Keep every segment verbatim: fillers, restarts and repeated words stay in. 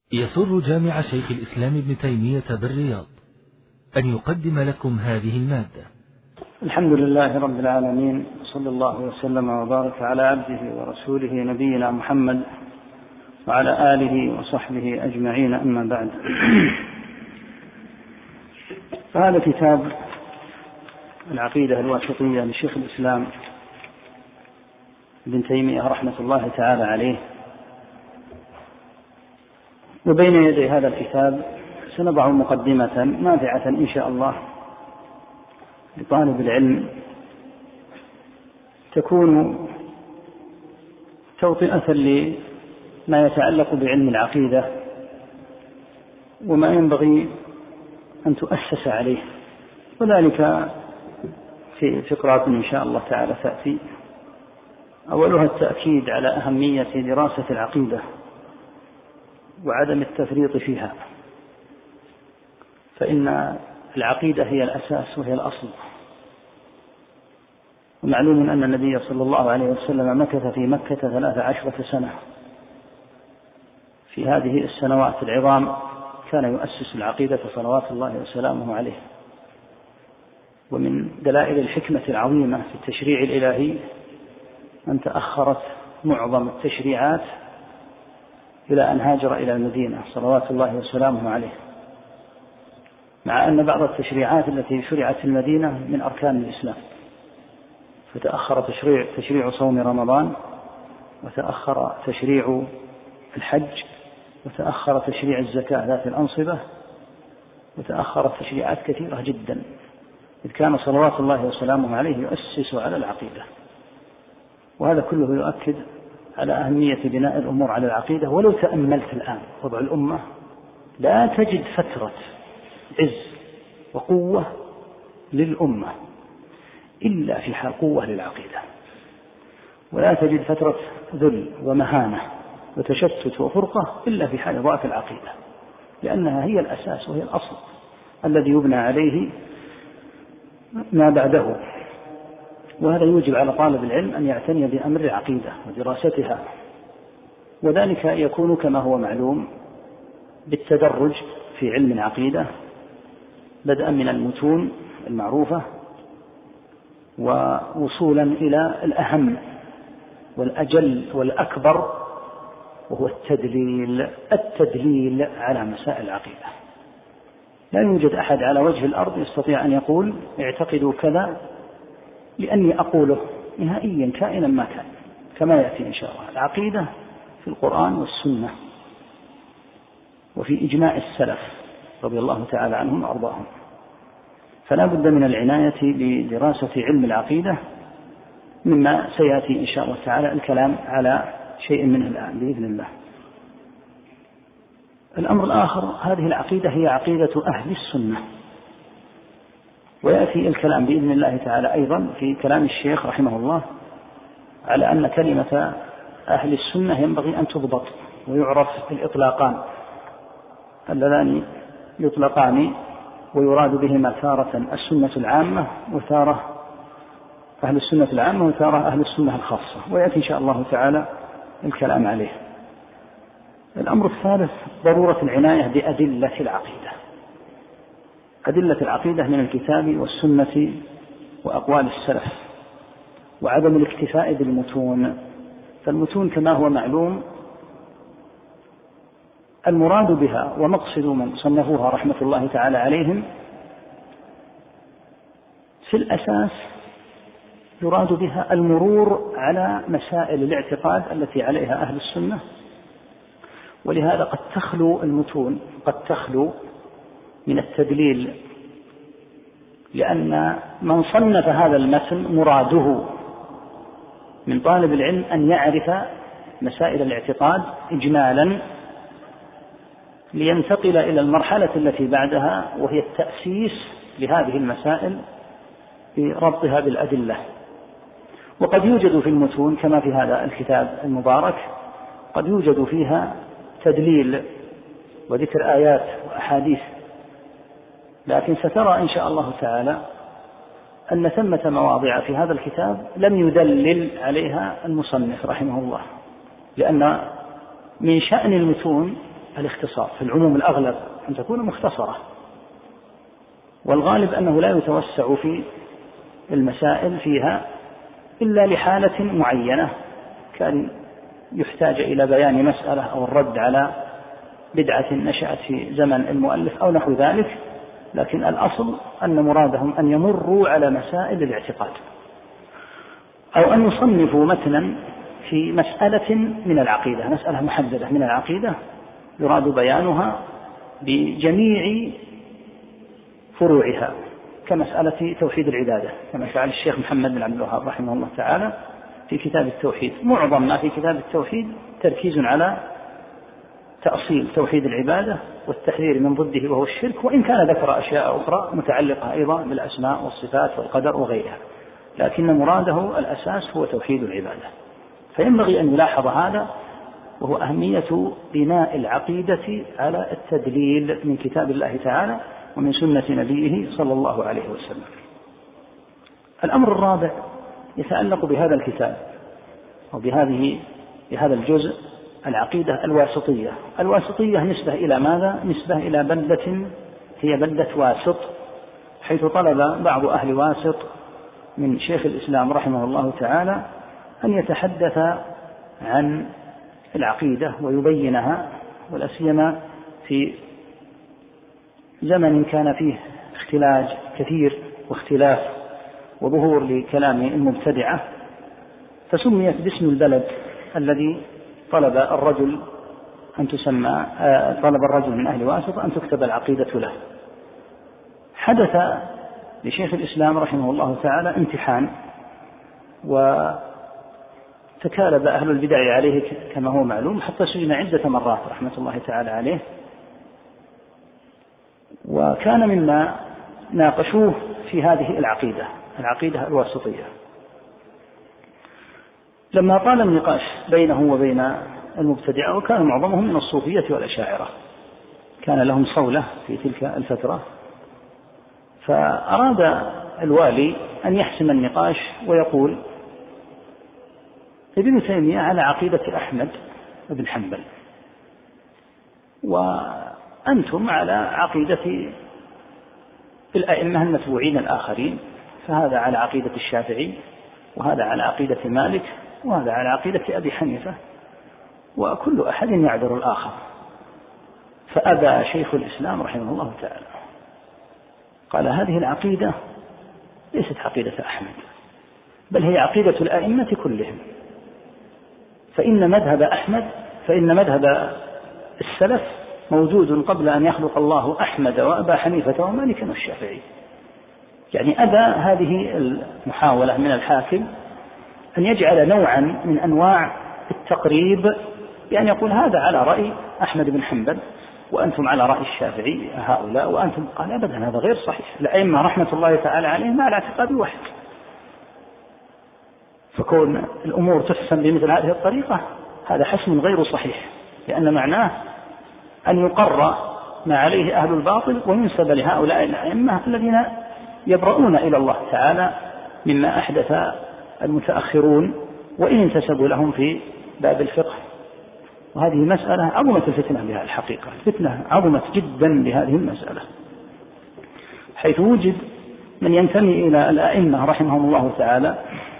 يسر جامع شيخ الإسلام ابن تيمية بالرياض أن يقدم لكم هذه المادة. الحمد لله رب العالمين، صلى الله وسلم وبارك على عبده ورسوله نبينا محمد وعلى آله وصحبه أجمعين، أما بعد. فهذا كتاب العقيدة الواسطية لشيخ الإسلام ابن تيمية رحمة الله تعالى عليه. وبين يدي هذا الكتاب سنضع مقدمة نافعة إن شاء الله لطالب العلم، تكون توطئة لما يتعلق بعلم العقيدة وما ينبغي أن تؤسس عليه، وذلك في فقرات إن شاء الله تعالى تأتي. أولها التأكيد على أهمية دراسة العقيدة وعدم التفريط فيها، فإن العقيدة هي الأساس وهي الأصل. ومعلوم أن النبي صلى الله عليه وسلم مكث في مكة ثلاث عشرة سنة. في هذه السنوات العظام كان يؤسس العقيدة صلوات الله وسلامه عليه. ومن دلائل الحكمة العظيمة في التشريع الإلهي أن تأخرت معظم التشريعات إلى أن هاجر إلى المدينة صلوات الله وسلامه عليه، مع أن بعض التشريعات التي شرعت في المدينة من أركان الإسلام، فتأخر تشريع, تشريع صوم رمضان، وتأخر تشريع الحج، وتأخر تشريع الزكاة ذات الأنصبة، وتأخرت تشريعات كثيرة جدا، إذ كان صلوات الله وسلامه عليه يؤسس على العقيدة. وهذا كله يؤكد على أهمية بناء الأمور على العقيدة. ولو تأملت الآن وضع الأمة لا تجد فترة عز وقوة للأمة إلا في حال قوة للعقيدة، ولا تجد فترة ذل ومهانة وتشتت وفرقة إلا في حال ضعف العقيدة، لأنها هي الأساس وهي الأصل الذي يبنى عليه ما بعده. وهذا يوجب على طالب العلم أن يعتني بأمر العقيدة ودراستها، وذلك يكون كما هو معلوم بالتدرج في علم العقيدة، بدءا من المتون المعروفة ووصولا إلى الأهم والأجل والأكبر، وهو التدليل التدليل على مسائل العقيدة. لا يوجد أحد على وجه الأرض يستطيع أن يقول اعتقدوا كذا لأني أقوله نهائيا كائنا ما كان، كما يأتي إن شاء الله. العقيدة في القرآن والسنة وفي إجماع السلف رضي الله تعالى عنهم وأرضاهم. فلا بد من العناية بدراسة علم العقيدة، مما سيأتي إن شاء الله تعالى الكلام على شيء منه الآن بإذن الله. الأمر الآخر، هذه العقيدة هي عقيدة أهل السنة، ويأتي الكلام بإذن الله تعالى أيضا في كلام الشيخ رحمه الله على أن كلمة أهل السنة ينبغي أن تضبط ويعرف الإطلاقان اللذان يطلقان ويراد بهما تارة السنة العامة وتارة أهل السنة العامة وتارة أهل السنة الخاصة، ويأتي إن شاء الله تعالى الكلام عليه. الأمر الثالث ضرورة العناية بأدلة العقيدة. أدلة العقيدة من الكتاب والسنة وأقوال السلف، وعدم الاكتفاء بالمتون. فالمتون كما هو معلوم المراد بها ومقصد من صنفوها رحمة الله تعالى عليهم في الأساس يراد بها المرور على مسائل الاعتقاد التي عليها أهل السنة. ولهذا قد تخلو المتون قد تخلو من التدليل، لأن من صنف هذا المتن مراده من طالب العلم أن يعرف مسائل الاعتقاد إجمالا، لينتقل إلى المرحلة التي بعدها وهي التأسيس لهذه المسائل بربطها بالأدلة. وقد يوجد في المتون كما في هذا الكتاب المبارك قد يوجد فيها تدليل وذكر آيات وأحاديث، لكن سترى إن شاء الله تعالى أن ثمة مواضع في هذا الكتاب لم يدلل عليها المصنف رحمه الله، لأن من شأن المتون الاختصار، في العموم الأغلب أن تكون مختصرة، والغالب أنه لا يتوسع في المسائل فيها إلا لحالة معينة، كان يحتاج إلى بيان مسألة أو الرد على بدعة نشأت في زمن المؤلف أو نحو ذلك، لكن الأصل أن مرادهم أن يمروا على مسائل الاعتقاد، أو أن يصنفوا متنا في مسألة من العقيدة، مسألة محددة من العقيدة يراد بيانها بجميع فروعها، كمسألة توحيد العبادة كما فعل الشيخ محمد بن عبد الوهاب رحمه الله تعالى في كتاب التوحيد. معظم ما في كتاب التوحيد تركيز على تأصيل توحيد العبادة والتحذير من ضده وهو الشرك، وإن كان ذكر أشياء أخرى متعلقة أيضا بالأسماء والصفات والقدر وغيرها، لكن مراده الأساس هو توحيد العبادة. فينبغي أن يلاحظ هذا، وهو أهمية بناء العقيدة على التدليل من كتاب الله تعالى ومن سنة نبيه صلى الله عليه وسلم. الأمر الرابع يتعلق بهذا الكتاب أو بهذه بهذا الجزء، العقيدة الواسطية. الواسطية نسبة إلى ماذا؟ نسبة إلى بلدة هي بلدة واسط، حيث طلب بعض أهل واسط من شيخ الإسلام رحمه الله تعالى أن يتحدث عن العقيدة ويبينها، ولا سيما في زمن كان فيه اختلاج كثير واختلاف وظهور لكلام المبتدعة، فسميت باسم البلد الذي طلب الرجل أن تسمى طلب الرجل من أهل واسط أن تكتب العقيدة له. حدث لشيخ الإسلام رحمه الله تعالى امتحان، وتكالب أهل البدع عليه كما هو معلوم، حتى سجن عدة مرات رحمة الله تعالى عليه. وكان مما ناقشوه في هذه العقيدة العقيدة الواسطية. لما طال النقاش بينه وبين المبتدعة، وكان معظمهم من الصوفية والأشاعرة، كان لهم صولة في تلك الفترة، فأراد الوالي أن يحسم النقاش ويقول: ابن تيمية على عقيدة أحمد بن حنبل، وأنتم على عقيدة الأئمة المتبوعين الآخرين، فهذا على عقيدة الشافعي، وهذا على عقيدة مالك، وهذا على عقيدة أبي حنيفة، وكل أحد يعذر الآخر. فأبى شيخ الإسلام رحمه الله تعالى، قال: هذه العقيدة ليست عقيدة أحمد، بل هي عقيدة الأئمة كلهم، فإن مذهب أحمد فإن مذهب السلف موجود قبل أن يخلق الله أحمد وأبا حنيفة ومالك والشافعي. يعني أبى هذه المحاولة من الحاكم أن يجعل نوعا من أنواع التقريب، بأن يقول: هذا على رأي أحمد بن حنبل وأنتم على رأي الشافعي هؤلاء، وأنتم. قال: أبدا، هذا غير صحيح، الأئمة رحمة الله تعالى عليهم على اعتقاد واحد. فكون الأمور تحسم بمثل هذه الطريقة هذا حسم غير صحيح، لأن معناه أن يقر ما عليه أهل الباطل وينسب لهؤلاء الأئمة الذين يبرؤون إلى الله تعالى مما أحدث المتأخرون، وإن انتسبوا لهم في باب الفقه. وهذه مسألة عظمت الفتنة بها، الحقيقة الفتنة عظمت جدا بهذه المسألة، حيث وجد من ينتمي إلى الأئمة رحمهم الله تعالى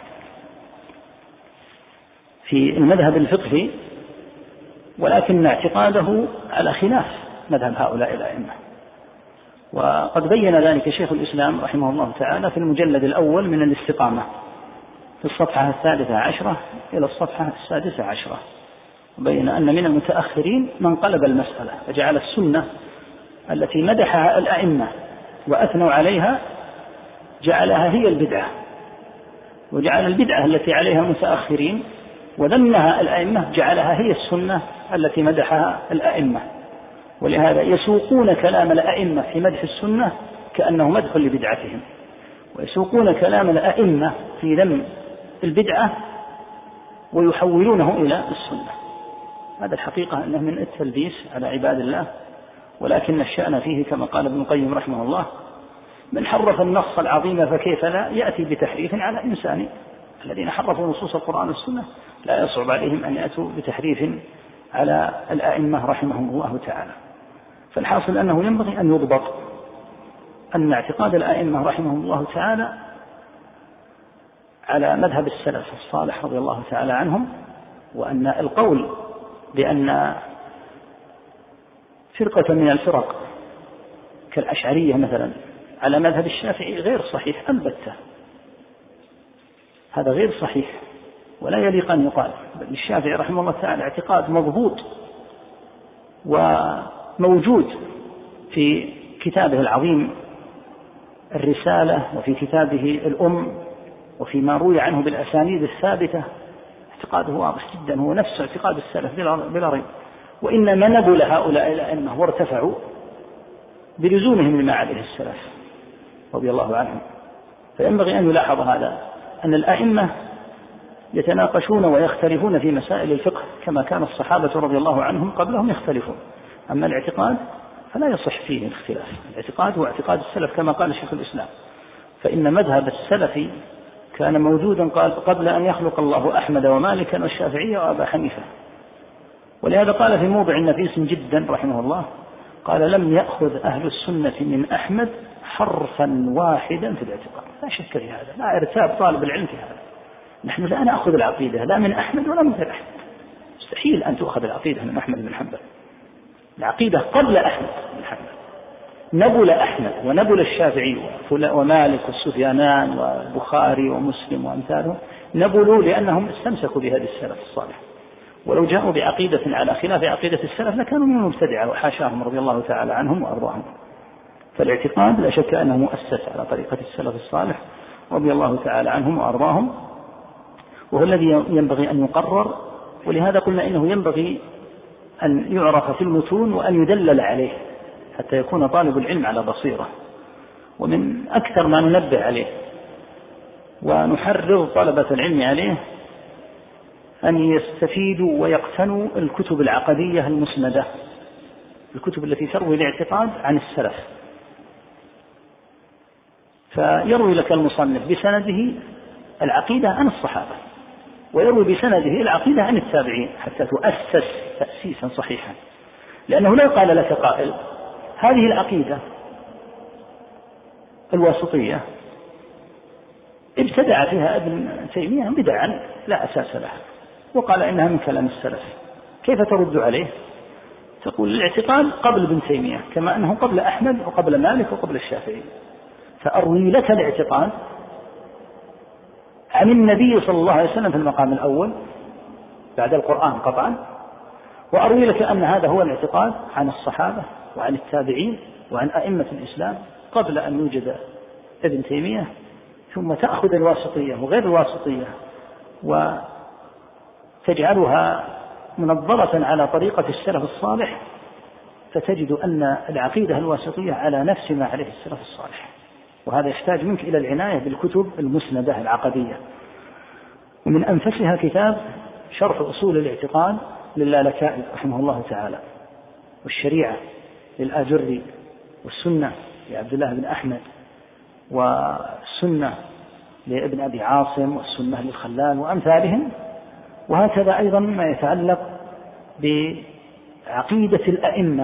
في المذهب الفقهي، ولكن اعتقاده على خلاف مذهب هؤلاء الأئمة. وقد بين ذلك شيخ الإسلام رحمه الله تعالى في المجلد الأول من الاستقامة في الصفحة الثالثة عشرة إلى الصفحة السادسة عشرة، وبين أن من المتأخرين من قلب المسألة فجعل السنة التي مدحها الأئمة وأثنوا عليها جعلها هي البدعة، وجعل البدعة التي عليها المتأخرين وذمها الأئمة جعلها هي السنة التي مدحها الأئمة. ولهذا يسوقون كلام الأئمة في مدح السنة كأنه مدح لبدعتهم، ويسوقون كلام الأئمة في ذم البدعة ويحولونه إلى السنة. هذا الحقيقة أنه من التلبيس على عباد الله، ولكن الشأن فيه كما قال ابن القيم رحمه الله: من حرف النص العظيم فكيف لا يأتي بتحريف على إنسان. الذين حرفوا نصوص القرآن والسنة لا يصعب عليهم أن يأتوا بتحريف على الأئمة رحمهم الله تعالى. فالحاصل أنه ينبغي أن يضبط أن اعتقاد الأئمة رحمهم الله تعالى على مذهب السلف الصالح رضي الله تعالى عنهم، وأن القول بأن فرقة من الفرق كالأشعرية مثلا على مذهب الشافعي غير صحيح البتة، هذا غير صحيح ولا يليق أن يقال. الشافعي رحمه الله تعالى اعتقاد مضبوط وموجود في كتابه العظيم الرسالة، وفي كتابه الأم، وفيما روي عنه بالأسانيد الثابتة. اعتقاده واضح جدا، هو نفس اعتقاد السلف بلا ريب. وإنما نبل هؤلاء الأئمة وارتفعوا بلزومهم لما عليه السلف رضي الله عنهم. فينبغي أن يلاحظ هذا، أن الأئمة يتناقشون ويختلفون في مسائل الفقه كما كان الصحابة رضي الله عنهم قبلهم يختلفون. أما الاعتقاد فلا يصح فيه الاختلاف، الاعتقاد هو اعتقاد السلف كما قال شيخ الإسلام. فإن مذهب السلف كان موجودا قبل أن يخلق الله أحمد ومالكا والشافعية وأبا حنيفة. ولهذا قال في موضع نفيس جدا رحمه الله، قال: لم يأخذ أهل السنة من أحمد حرفا واحدا في الاعتقاد. لا شك في هذا، لا ارتاب طالب العلم في هذا. نحن لا نأخذ العقيدة لا من أحمد ولا من غير أحمد، مستحيل أن تؤخذ العقيدة من أحمد بن حنبل. العقيدة قبل أحمد بن حنبل، نبل أحمد ونبل الشافعي ومالك والسفيانان والبخاري ومسلم وأمثاله، نبلوا لأنهم استمسكوا بهذه السلف الصالح. ولو جاءوا بعقيدة على خلاف عقيدة السلف لكانوا من المبتدعة وحاشاهم رضي الله تعالى عنهم وأرضاهم. فالاعتقاد لا شك أنه مؤسس على طريقة السلف الصالح رضي الله تعالى عنهم وأرضاهم، وهو الذي ينبغي أن يقرر. ولهذا قلنا إنه ينبغي أن يعرف في المتون وأن يدلل عليه حتى يكون طالب العلم على بصيرة. ومن أكثر ما ننبه عليه ونحرض طلبة العلم عليه أن يستفيدوا ويقتنوا الكتب العقدية المسندة، الكتب التي تروي الاعتقاد عن السلف. فيروي لك المصنف بسنده العقيدة عن الصحابة، ويروي بسنده العقيدة عن التابعين، حتى تؤسس تأسيسا صحيحا. لأنه لا قال لك قائل هذه العقيدة الواسطية ابتدع فيها ابن تيمية بدعا لا أساس لها وقال إنها من كلام السلف، كيف ترد عليه؟ تقول الاعتقاد قبل ابن تيمية كما أنه قبل أحمد وقبل مالك وقبل الشافعي. فأروي لك الاعتقاد عن النبي صلى الله عليه وسلم في المقام الأول بعد القرآن قطعا، وأروي لك أن هذا هو الاعتقاد عن الصحابة وعن التابعين وعن أئمة الإسلام قبل أن يوجد ابن تيمية. ثم تأخذ الواسطية وغير الواسطية وتجعلها منظرة على طريقة السلف الصالح، فتجد أن العقيدة الواسطية على نفس ما عليه السلف الصالح. وهذا يحتاج منك إلى العناية بالكتب المسندة العقدية. ومن أنفسها كتاب شرح أصول الاعتقاد للالكائي رحمه الله تعالى، والشريعة للآجري، والسنة لعبد الله بن أحمد، والسنة لابن أبي عاصم، والسنة للخلال وأمثالهم. وهكذا أيضا ما يتعلق بعقيدة الأئمة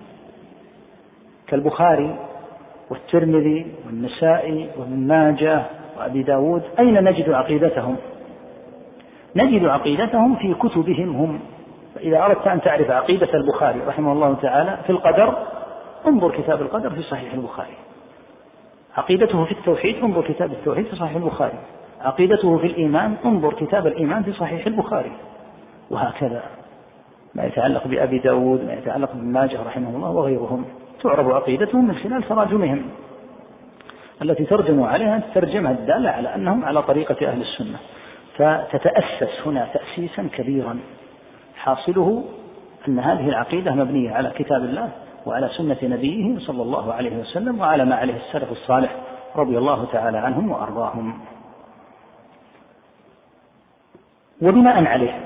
كالبخاري والترمذي والنسائي وابن ماجه وأبي داود. أين نجد عقيدتهم؟ نجد عقيدتهم في كتبهم هم. فإذا أردت أن تعرف عقيدة البخاري رحمه الله تعالى في القدر، انظر كتاب القدر في صحيح البخاري. عقيدته في التوحيد، انظر كتاب التوحيد في صحيح البخاري. عقيدته في الإيمان، انظر كتاب الإيمان في صحيح البخاري. وهكذا ما يتعلق بأبي داود، ما يتعلق بابن ماجه رحمه الله وغيرهم، تعرف عقيدتهم من خلال تراجمهم التي ترجموا عليها الترجمة الدالة على أنهم على طريقة أهل السنة. فتتأسس هنا تأسيسا كبيرا، حاصله أن هذه العقيدة مبنية على كتاب الله وعلى سنة نبيه صلى الله عليه وسلم وعلى ما عليه السلف الصالح رضي الله تعالى عنهم وأرضاهم. وبناء عليه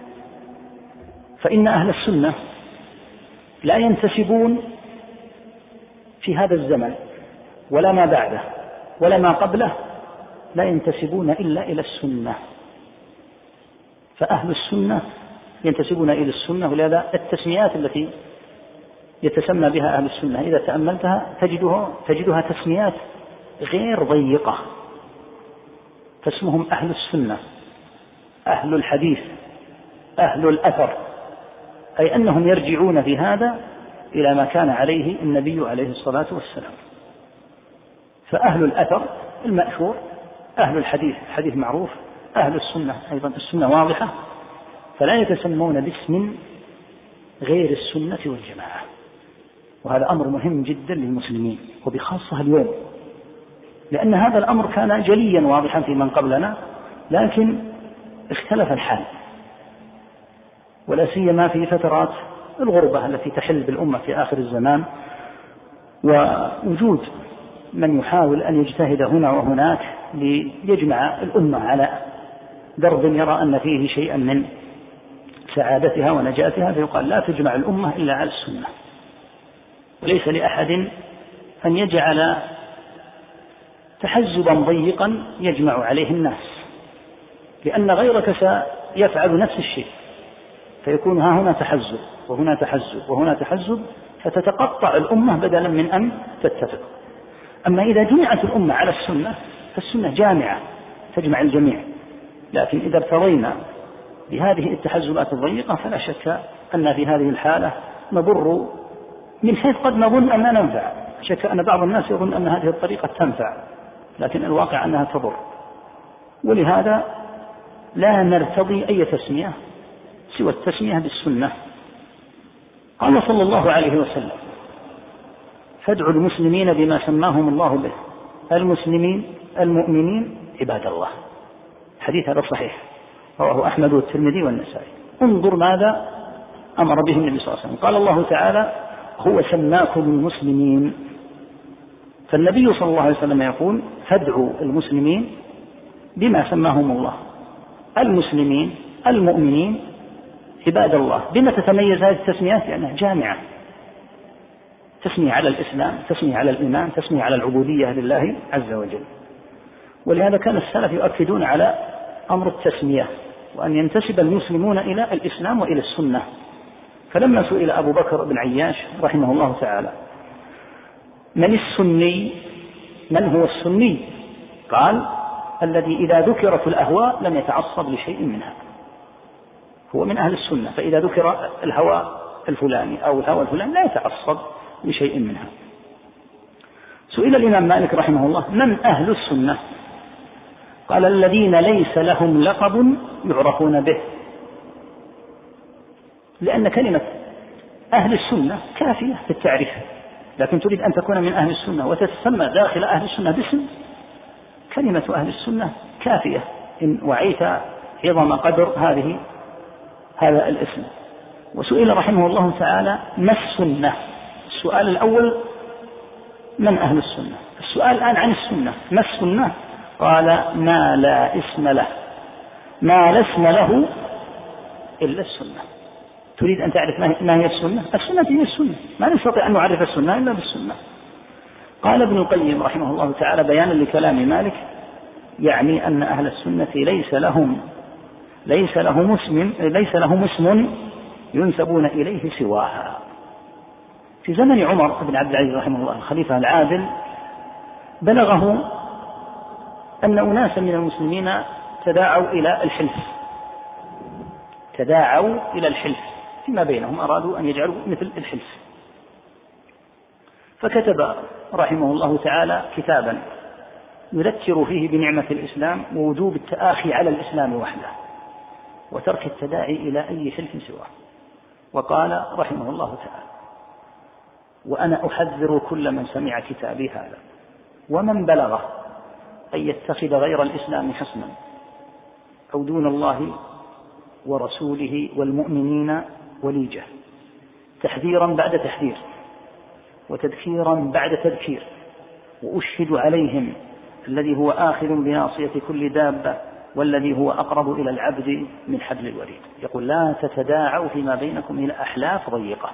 فإن أهل السنة لا ينتسبون في هذا الزمن ولا ما بعده ولا ما قبله، لا ينتسبون إلا إلى السنة. فأهل السنة ينتسبون إلى السنة، ولهذا التسميات التي يتسمى بها أهل السنة إذا تأملتها تجدها, تجدها تسميات غير ضيقة، فاسمهم أهل السنة، أهل الحديث، أهل الأثر، أي أنهم يرجعون في هذا إلى ما كان عليه النبي عليه الصلاة والسلام. فأهل الأثر المأثور، أهل الحديث الحديث معروف، أهل السنة أيضا السنة واضحة، فلا يتسمون باسم غير السنة والجماعة. وهذا أمر مهم جدا للمسلمين وبخاصة اليوم، لأن هذا الأمر كان جليا واضحا في من قبلنا، لكن اختلف الحال، ولا سيما في فترات الغربة التي تحل بالأمة في آخر الزمان، ووجود من يحاول أن يجتهد هنا وهناك ليجمع الأمة على درب يرى أن فيه شيئا من سعادتها ونجاتها، فيقال لا تجمع الأمة إلا على السنة. وليس لأحد أن يجعل تحزبا ضيقا يجمع عليه الناس، لأن غيرك سيفعل نفس الشيء، فيكون ها هنا تحزب وهنا تحزب وهنا تحزب، فتتقطع الأمة بدلا من أن تتفق. أما إذا جمعت الأمة على السنة فالسنة جامعة تجمع الجميع، لكن إذا ارتضينا بهذه التحزبات الضيقة فلا شك أن في هذه الحالة نضر، من حيث قد نظن أننا ننفع. شك أن بعض الناس يظن أن هذه الطريقة تنفع، لكن الواقع أنها تضر. ولهذا لا نرتضي أي تسمية سوى التسمية بالسنة. قال صلى الله عليه وسلم: فادعوا المسلمين بما سماهم الله به، المسلمين المؤمنين عباد الله. حديث هذا صحيح، رواه أحمد والترمذي والنسائي. انظر ماذا أمر به النبي صلى الله عليه وسلم. قال الله تعالى: هو سماكم المسلمين. فالنبي صلى الله عليه وسلم يقول: فادعوا المسلمين بما سماهم الله، المسلمين المؤمنين عباد الله. بما تتميز هذه التسميات؟ لأنها جامعة، تسمي على الإسلام، تسمي على الإيمان، تسمي على العبودية لله عز وجل. ولهذا كان السلف يؤكدون على أمر التسمية، وأن ينتسب المسلمون إلى الإسلام وإلى السنة. فلما سئل أبو بكر بن عياش رحمه الله تعالى: من السني؟ من هو السني؟ قال: الذي إذا ذكرت الأهواء لم يتعصب لشيء منها، هو من أهل السنة. فإذا ذكر الهوى الفلاني أو الهوى الفلاني لا يتعصب لشيء منها. سئل الإمام مالك رحمه الله: من أهل السنة؟ قال: الذين ليس لهم لقب يعرفون به. لأن كلمة أهل السنة كافية في التعريف، لكن تريد أن تكون من أهل السنة وتتسمى داخل أهل السنة باسم، كلمة أهل السنة كافية إن وعيت عظم قدر هذه هذا الاسم. وسئل رحمه الله تعالى: ما السنة؟ السؤال الأول من أهل السنة، السؤال الآن عن السنة. ما السنة؟ قال: ما لا اسم له، ما لا اسم له إلا السنة. تريد أن تعرف ما هي السنة؟ السنة هي السنة، ما نستطيع أن نعرف السنة إلا بالسنة. قال ابن القيم رحمه الله تعالى بيانا لكلام مالك: يعني أن أهل السنة ليس لهم ليس لهم اسم ليس لهم اسم ينسبون إليه سواها. في زمن عمر بن عبد العزيز رحمه الله الخليفة العادل بلغه أن أناسا من المسلمين تداعوا إلى الحلف تداعوا إلى الحلف فيما بينهم، أرادوا أن يجعلوا مثل الحلف. فكتب رحمه الله تعالى كتابا يذكر فيه بنعمة الإسلام ووجوب التآخي على الإسلام وحده وترك التداعي إلى أي حلف سواه. وقال رحمه الله تعالى: وأنا أحذر كل من سمع كتابي هذا ومن بلغه أن يتخذ غير الإسلام حصنا أو دون الله ورسوله والمؤمنين وليجة، تحذيرا بعد تحذير وتذكيرا بعد تذكير، وأشهد عليهم الذي هو آخذ بناصية كل دابة والذي هو أقرب إلى العبد من حبل الوريد. يقول: لا تتداعوا فيما بينكم إلى أحلاف ضيقة.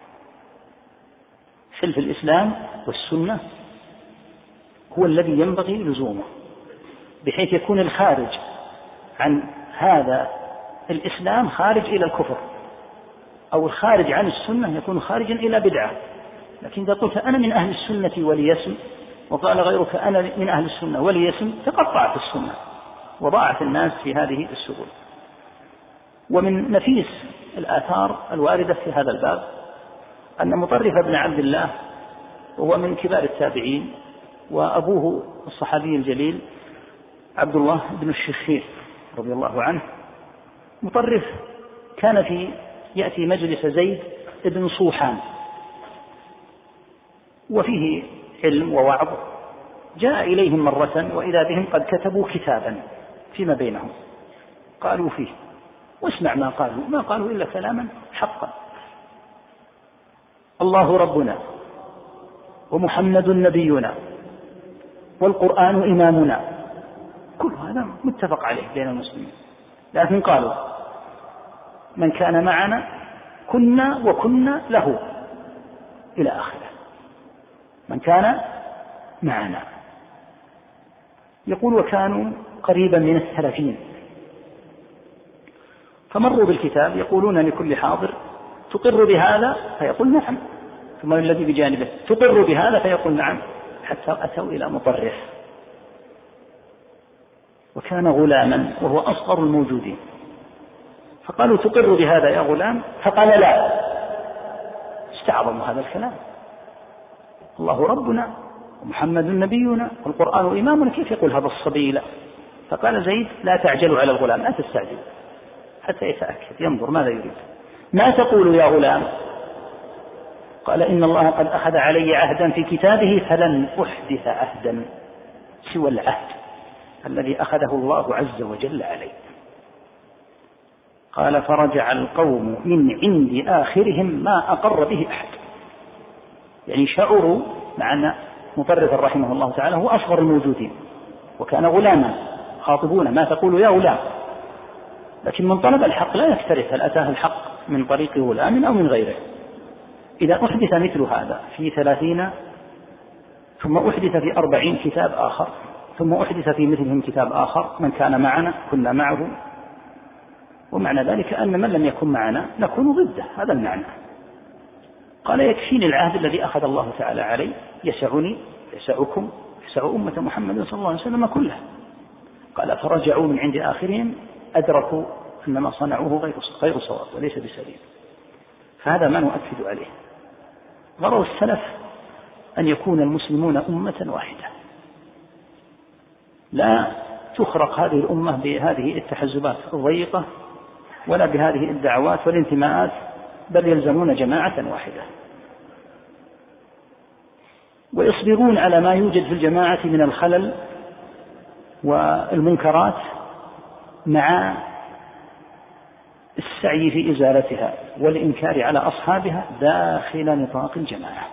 حلف الإسلام والسنة هو الذي ينبغي لزومه، بحيث يكون الخارج عن هذا الإسلام خارج إلى الكفر، أو الخارج عن السنة يكون خارجا إلى بدعة. لكن إذا قلت أنا من أهل السنة ولي اسم، وقال غيرك أنا من أهل السنة ولي اسم، تقطعت السنة وضاعت الناس في هذه السبل. ومن نفيس الآثار الواردة في هذا الباب أن مطرف بن عبد الله، وهو من كبار التابعين، وأبوه الصحابي الجليل عبد الله بن الشخير رضي الله عنه، مطرف كان في يأتي مجلس زيد بن صوحان وفيه علم ووعظ، جاء إليهم مرة وإذا بهم قد كتبوا كتابا فيما بينهم قالوا فيه، واسمع ما قالوا، ما قالوا إلا كلاما حقا: الله ربنا، ومحمد نبينا، والقرآن إمامنا. كل هذا متفق عليه بين المسلمين، لكن قالوا من كان معنا كنا وكنا له إلى آخره. من كان معنا، يقول وكانوا قريبا من الثلاثين، فمروا بالكتاب يقولون لكل حاضر تقر بهذا فيقول نعم، ثم الذي بجانبه تقر بهذا فيقول نعم، حتى أتوا إلى مطرف، وكان غلاما وهو أصغر الموجودين، فقالوا تقر بهذا يا غلام؟ فقال لا. استعظموا هذا الكلام: الله ربنا ومحمد نبينا والقرآن إمامنا، كيف يقول هذا الصبي لا؟ فقال زيد: لا تعجلوا على الغلام، لا تستعجل حتى يتأكد ينظر ماذا يريد. ما تقول يا غلام؟ قال: إن الله قد أخذ علي عهدا في كتابه فلن أحدث عهدا سوى العهد الذي أخذه الله عز وجل علي. قال: فرجع القوم من عند آخرهم ما أقر به أحد. يعني شعروا مع أن مطرف رحمه الله تعالى هو أصغر الموجودين وكان غلاما، خاطبونه: ما تقول يا غلام؟ لكن من طلب الحق لا يكترث هل أتاه الحق من طريق غلام أو من غيره. إذا أحدث مثل هذا في ثلاثين، ثم أحدث في أربعين كتاب آخر، ثم أحدث في مثلهم كتاب آخر: من كان معنا كنا معه، ومعنى ذلك أن من لم يكن معنا نكون ضده، هذا المعنى. قال: يكفيني العهد الذي أخذ الله تعالى علي، يسعني يسعكم يسع أمة محمد صلى الله عليه وسلم كلها. قال: فرجعوا من عند آخرهم أدركوا أن ما صنعوه غير صواب وليس بسليم. فهذا ما نؤكد عليه. غرض السلف أن يكون المسلمون أمة واحدة، لا تخرق هذه الأمة بهذه التحزبات الضيقة ولا بهذه الدعوات والانتماءات، بل يلزمون جماعة واحدة، ويصبرون على ما يوجد في الجماعة من الخلل والمنكرات مع السعي في إزالتها والإنكار على أصحابها داخل نطاق الجماعة.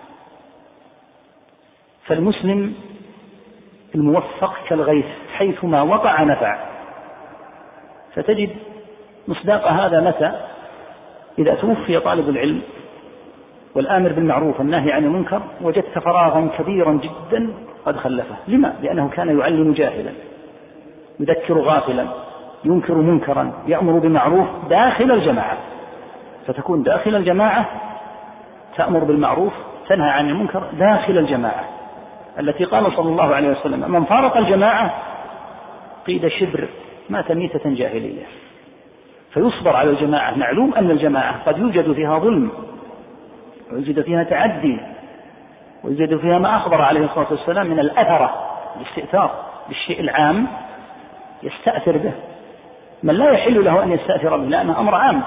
فالمسلم الموفق كالغيث حيثما وقع نفع، فتجد مصداق هذا متى؟ إذا توفي طالب العلم والآمر بالمعروف والنهي عن المنكر وجدت فراغا كبيرا جدا قد خلفه. لما؟ لأنه كان يعلم جاهلا، يذكر غافلا، ينكر منكرا، يأمر بمعروف داخل الجماعة، فتكون داخل الجماعة تأمر بالمعروف تنهى عن المنكر داخل الجماعة التي قال صلى الله عليه وسلم: من فارق الجماعة قيد شبر مات ميتة جاهلية. فيصبر على الجماعة. معلوم أن الجماعة قد يوجد فيها ظلم ويوجد فيها تعدي ويوجد فيها ما أخبر عليه الصلاة والسلام من الأثرة، الاستئثار بالشيء العام يستأثر به من لا يحل له أن يستأثر به لأنه أمر عام.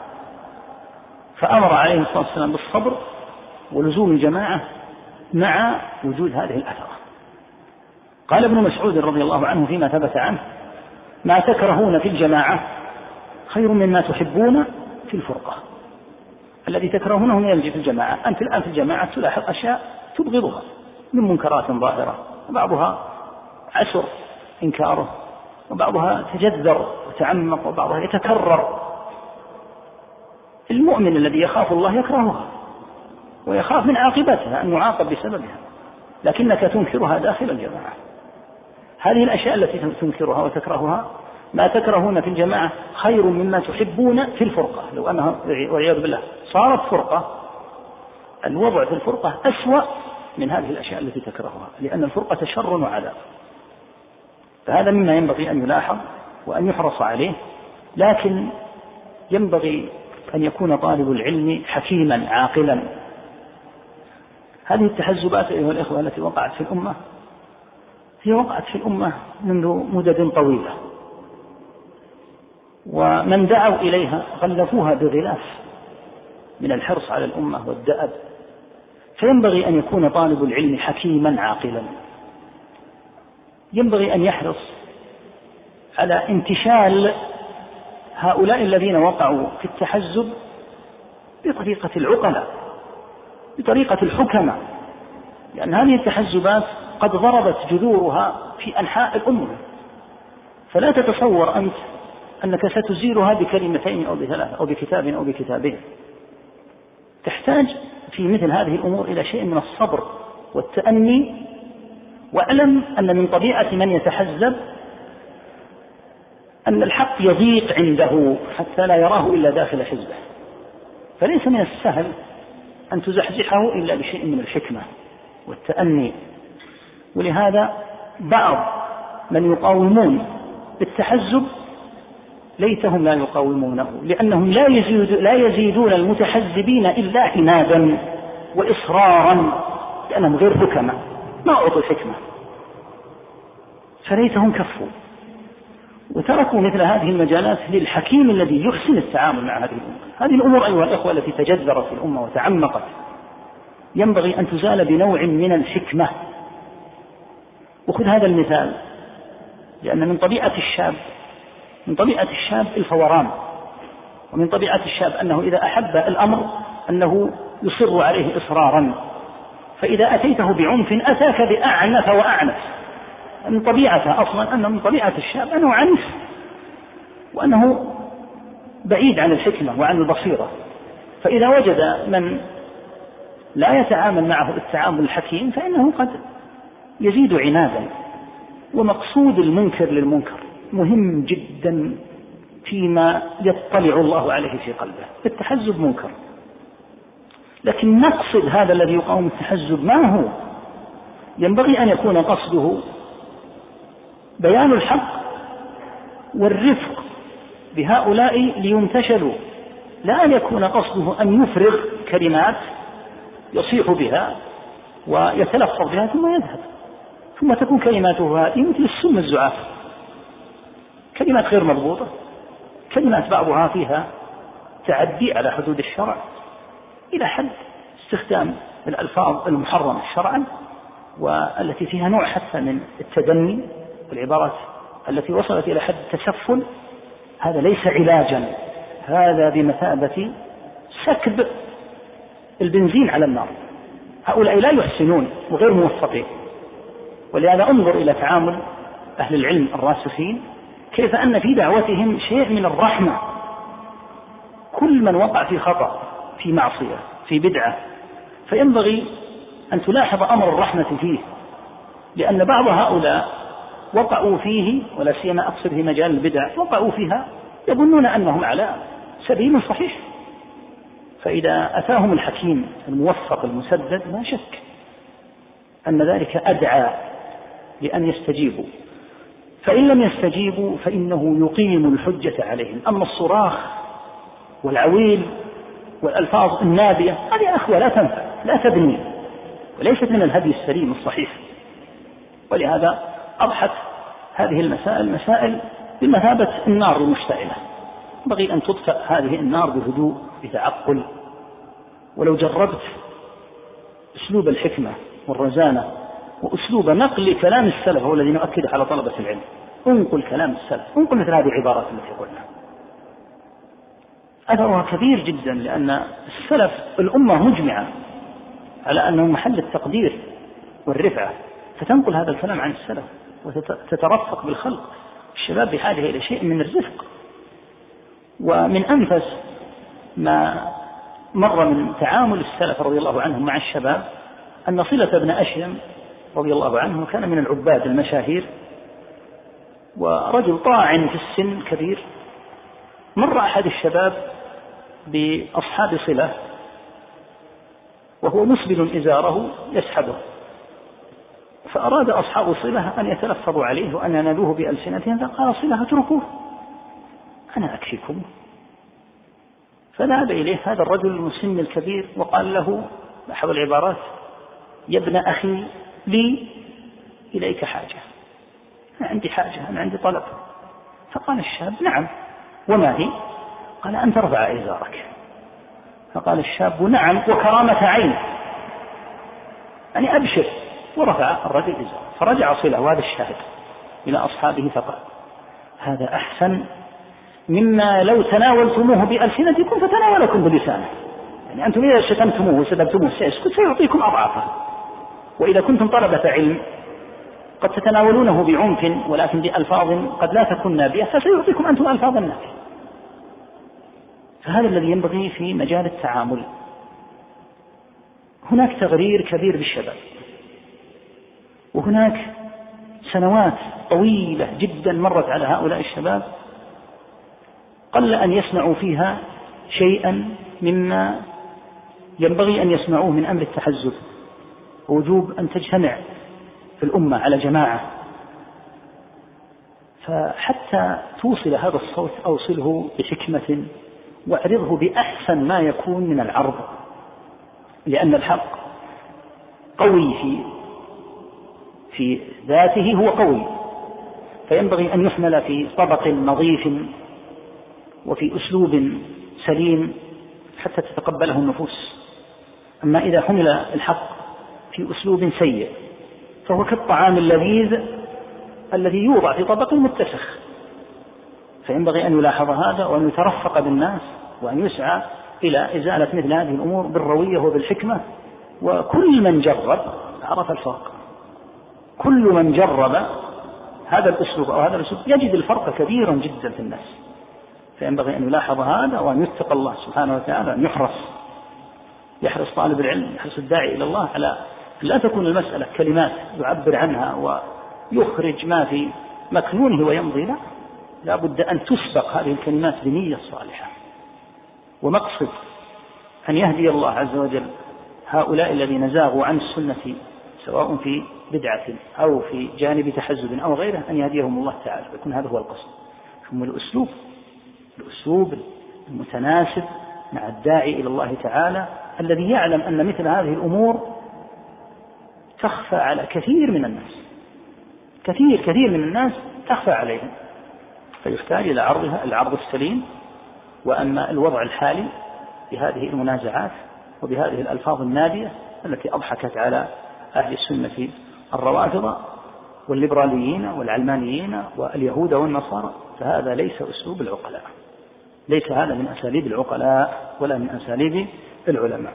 فأمر عليه الصلاة والسلام بالصبر ولزوم الجماعة مع وجود هذه الأثرة. قال ابن مسعود رضي الله عنه فيما ثبت عنه: ما تكرهون في الجماعة خير مما تحبون في الفرقة. الذي تكرهونه من يلجئ في الجماعة، أنت الآن في الجماعة تلاحظ أشياء تبغضها من منكرات ظاهرة، وبعضها عسر إنكاره، وبعضها تجذر وتعمق، وبعضها يتكرر. المؤمن الذي يخاف الله يكرهها ويخاف من عاقبتها أن يعاقب بسببها، لكنك تنكرها داخل الجماعة. هذه الأشياء التي تنكرها وتكرهها ما تكرهون في الجماعة خير مما تحبون في الفرقة. لو أنها والعياذ بالله صارت فرقة، الوضع في الفرقة أسوأ من هذه الأشياء التي تكرهها، لأن الفرقة شر وعذاب. فهذا مما ينبغي أن يلاحظ وأن يحرص عليه، لكن ينبغي أن يكون طالب العلم حكيما عاقلا. هذه التحزبات أيها الإخوة التي وقعت في الأمة هي وقعت في الأمة منذ مدد طويلة، ومن دعوا إليها غلفوها بغلاف من الحرص على الأمة والدأب. فينبغي أن يكون طالب العلم حكيما عاقلا، ينبغي أن يحرص على انتشال هؤلاء الذين وقعوا في التحزب بطريقة العقلاء، بطريقة الحكمة، لأن هذه التحزبات قد ضربت جذورها في أنحاء الأمة. فلا تتصور أنت أنك ستزيلها بكلمتين أو بثلاثة أو بكتاب أو بكتابين. تحتاج في مثل هذه الأمور إلى شيء من الصبر والتأني. واعلم أن من طبيعة من يتحزب أن الحق يضيق عنده حتى لا يراه إلا داخل حزبه، فليس من السهل أن تزحزحه إلا بشيء من الحكمة والتأني. ولهذا بعض من يقاومون بالتحزب ليتهم لا يقاومونه، لأنهم لا, يزيد لا يزيدون المتحزبين إلا عنادا وإصرارا، لأنهم غير حكمة، ما أعطوا الحكمة، فليتهم كفوا وتركوا مثل هذه المجالات للحكيم الذي يحسن التعامل مع هذه الأمور. هذه الأمور أيها الأخوة التي تجذرت في الأمة وتعمقت ينبغي أن تزال بنوع من الحكمة. وخذ هذا المثال، لأن من طبيعة الشاب من طبيعة الشاب الفوران، ومن طبيعة الشاب أنه إذا أحب الأمر أنه يصر عليه إصرارا، فإذا أتيته بعنف أتاك بأعنف وأعنف. من طبيعته أصلا أنه من طبيعة الشاب أنه عنف، وأنه بعيد عن الحكمة وعن البصيرة. فإذا وجد من لا يتعامل معه التعامل الحكيم فإنه قد يزيد عنادا. ومقصود المنكر للمنكر مهم جدا فيما يطلع الله عليه في قلبه. التحزب منكر، لكن نقصد هذا الذي يقاوم التحزب ما هو؟ ينبغي أن يكون قصده بيان الحق والرفق بهؤلاء لينتشلوا، لا أن يكون قصده أن يفرغ كلمات يصيح بها ويتلفظ بها ثم يذهب، ثم تكون كلماته هذه مثل السم الزعاف، كلمات غير مضبوطة، كلمات بعضها فيها تعدي على حدود الشرع إلى حد استخدام الألفاظ المحرمة شرعا، والتي فيها نوع حتى من التدني والعبارات التي وصلت إلى حد التسفل. هذا ليس علاجا، هذا بمثابة سكب البنزين على النار. هؤلاء لا يحسنون وغير موفقين. ولهذا انظر إلى تعامل أهل العلم الراسخين، كيف أن في دعوتهم شيء من الرحمة. كل من وقع في خطأ، في معصية، في بدعة، فينبغي أن تلاحظ أمر الرحمة فيه، لأن بعض هؤلاء وقعوا فيه، ولا سيما أقصد في مجال البدع، وقعوا فيها يظنون أنهم على سبيل صحيح. فإذا أتاهم الحكيم الموفق المسدد لا شك أن ذلك أدعى لأن يستجيبوا، فإن لم يستجيبوا فإنه يقيم الحجة عليهم. أما الصراخ والعويل والألفاظ النابية هذه أخوة لا تنفع، لا تبني، وليست من الهدي السليم الصحيح. ولهذا أضحت هذه المسائل مسائل بمثابة النار المشتعلة، ينبغي أن تطفأ هذه النار بهدوء بتعقل. ولو جربت أسلوب الحكمة والرزانة وأسلوب نقل كلام السلف، هو الذي نؤكد على طلبة العلم، انقل كلام السلف، انقل مثل هذه العبارات التي قلنا، أثرها كبير جدا، لأن السلف الأمة مجمعة على أنه محل التقدير والرفعة، فتنقل هذا الكلام عن السلف وتترفق بالخلق. الشباب بحاجة إلى شيء من الرفق. ومن أنفس ما مر من تعامل السلف رضي الله عنهم مع الشباب أن صلة بن أشيم رضي الله عنه كان من العباد المشاهير، ورجل طاعن في السن كبير، مر أحد الشباب بأصحاب صلة وهو مسبل إزاره يسحبه، فأراد أصحاب صلة أن يتلفظوا عليه وأن ينالوه بألسنتهم، فقال صلة اتركوه أنا أكفيكم. فذهب إليه هذا الرجل المسن الكبير وقال له بحول العبارات: يا ابن أخي لي إليك حاجة، أنا عندي حاجة، أنا عندي طلب. فقال الشاب: نعم، وما هي؟ قال: أن ترفع إزارك. فقال الشاب: نعم وكرامة عين، يعني أبشر. ورفع الرجل إزاره، فرجع صلة وهذا الشاهد إلى أصحابه فقال: هذا أحسن مما لو تناولتموه بألسنتكم فتناولكم بلسانه، يعني أنتم إذا شتمتموه وسدبتموه سيسكت سيعطيكم أضعافه، وإذا كنتم طلبة علم قد تتناولونه بعنف ولكن بألفاظ قد لا تكون نابية فسيعطيكم أنتم ألفاظا نابية. فهذا الذي ينبغي في مجال التعامل. هناك تغرير كبير بالشباب، وهناك سنوات طويلة جدا مرت على هؤلاء الشباب قل أن يسمعوا فيها شيئا مما ينبغي أن يسمعوه من أمر التحزب، ووجوب أن تجتمع في الأمة على جماعة. فحتى توصل هذا الصوت أوصله بحكمة واعرضه بأحسن ما يكون من العرض، لأن الحق قوي في في ذاته، هو قوي، فينبغي أن يحمل في طبق نظيف وفي أسلوب سليم حتى تتقبله النفوس. أما إذا حمل الحق في أسلوب سيء فهو كالطعام اللذيذ الذي يوضع في طبق متسخ. فينبغي أن يلاحظ هذا وأن يترفق بالناس وأن يسعى إلى إزالة مثل هذه الأمور بالروية وبالحكمة. وكل من جرب عرف الفرق، كل من جرب هذا الأسلوب أو هذا الأسلوب يجد الفرق كبيرا جدا في الناس. فينبغي أن يلاحظ هذا وأن يتقى الله سبحانه وتعالى، أن يحرص يحرص طالب العلم، يحرص الداعي إلى الله على لا تكون المسألة كلمات يعبر عنها ويخرج ما في مكنونه ويمضي، لا، لا بد أن تسبق هذه الكلمات بنية صالحة ومقصد أن يهدي الله عز وجل هؤلاء الذين زاغوا عن السنة سواء في بدعة أو في جانب تحزب أو غيره، أن يهديهم الله تعالى، يكون هذا هو القصد. ثم الأسلوب الأسلوب المتناسب مع الداعي إلى الله تعالى الذي يعلم أن مثل هذه الأمور تخفى على كثير من الناس، كثير كثير من الناس تخفى عليهم، فيحتاج إلى عرضها العرض السليم. وأما الوضع الحالي بهذه المنازعات وبهذه الألفاظ النادية التي أضحكت على أهل السنة الروافض والليبراليين والعلمانيين واليهود والنصارى، فهذا ليس أسلوب العقلاء، ليس هذا من أساليب العقلاء ولا من أساليب العلماء.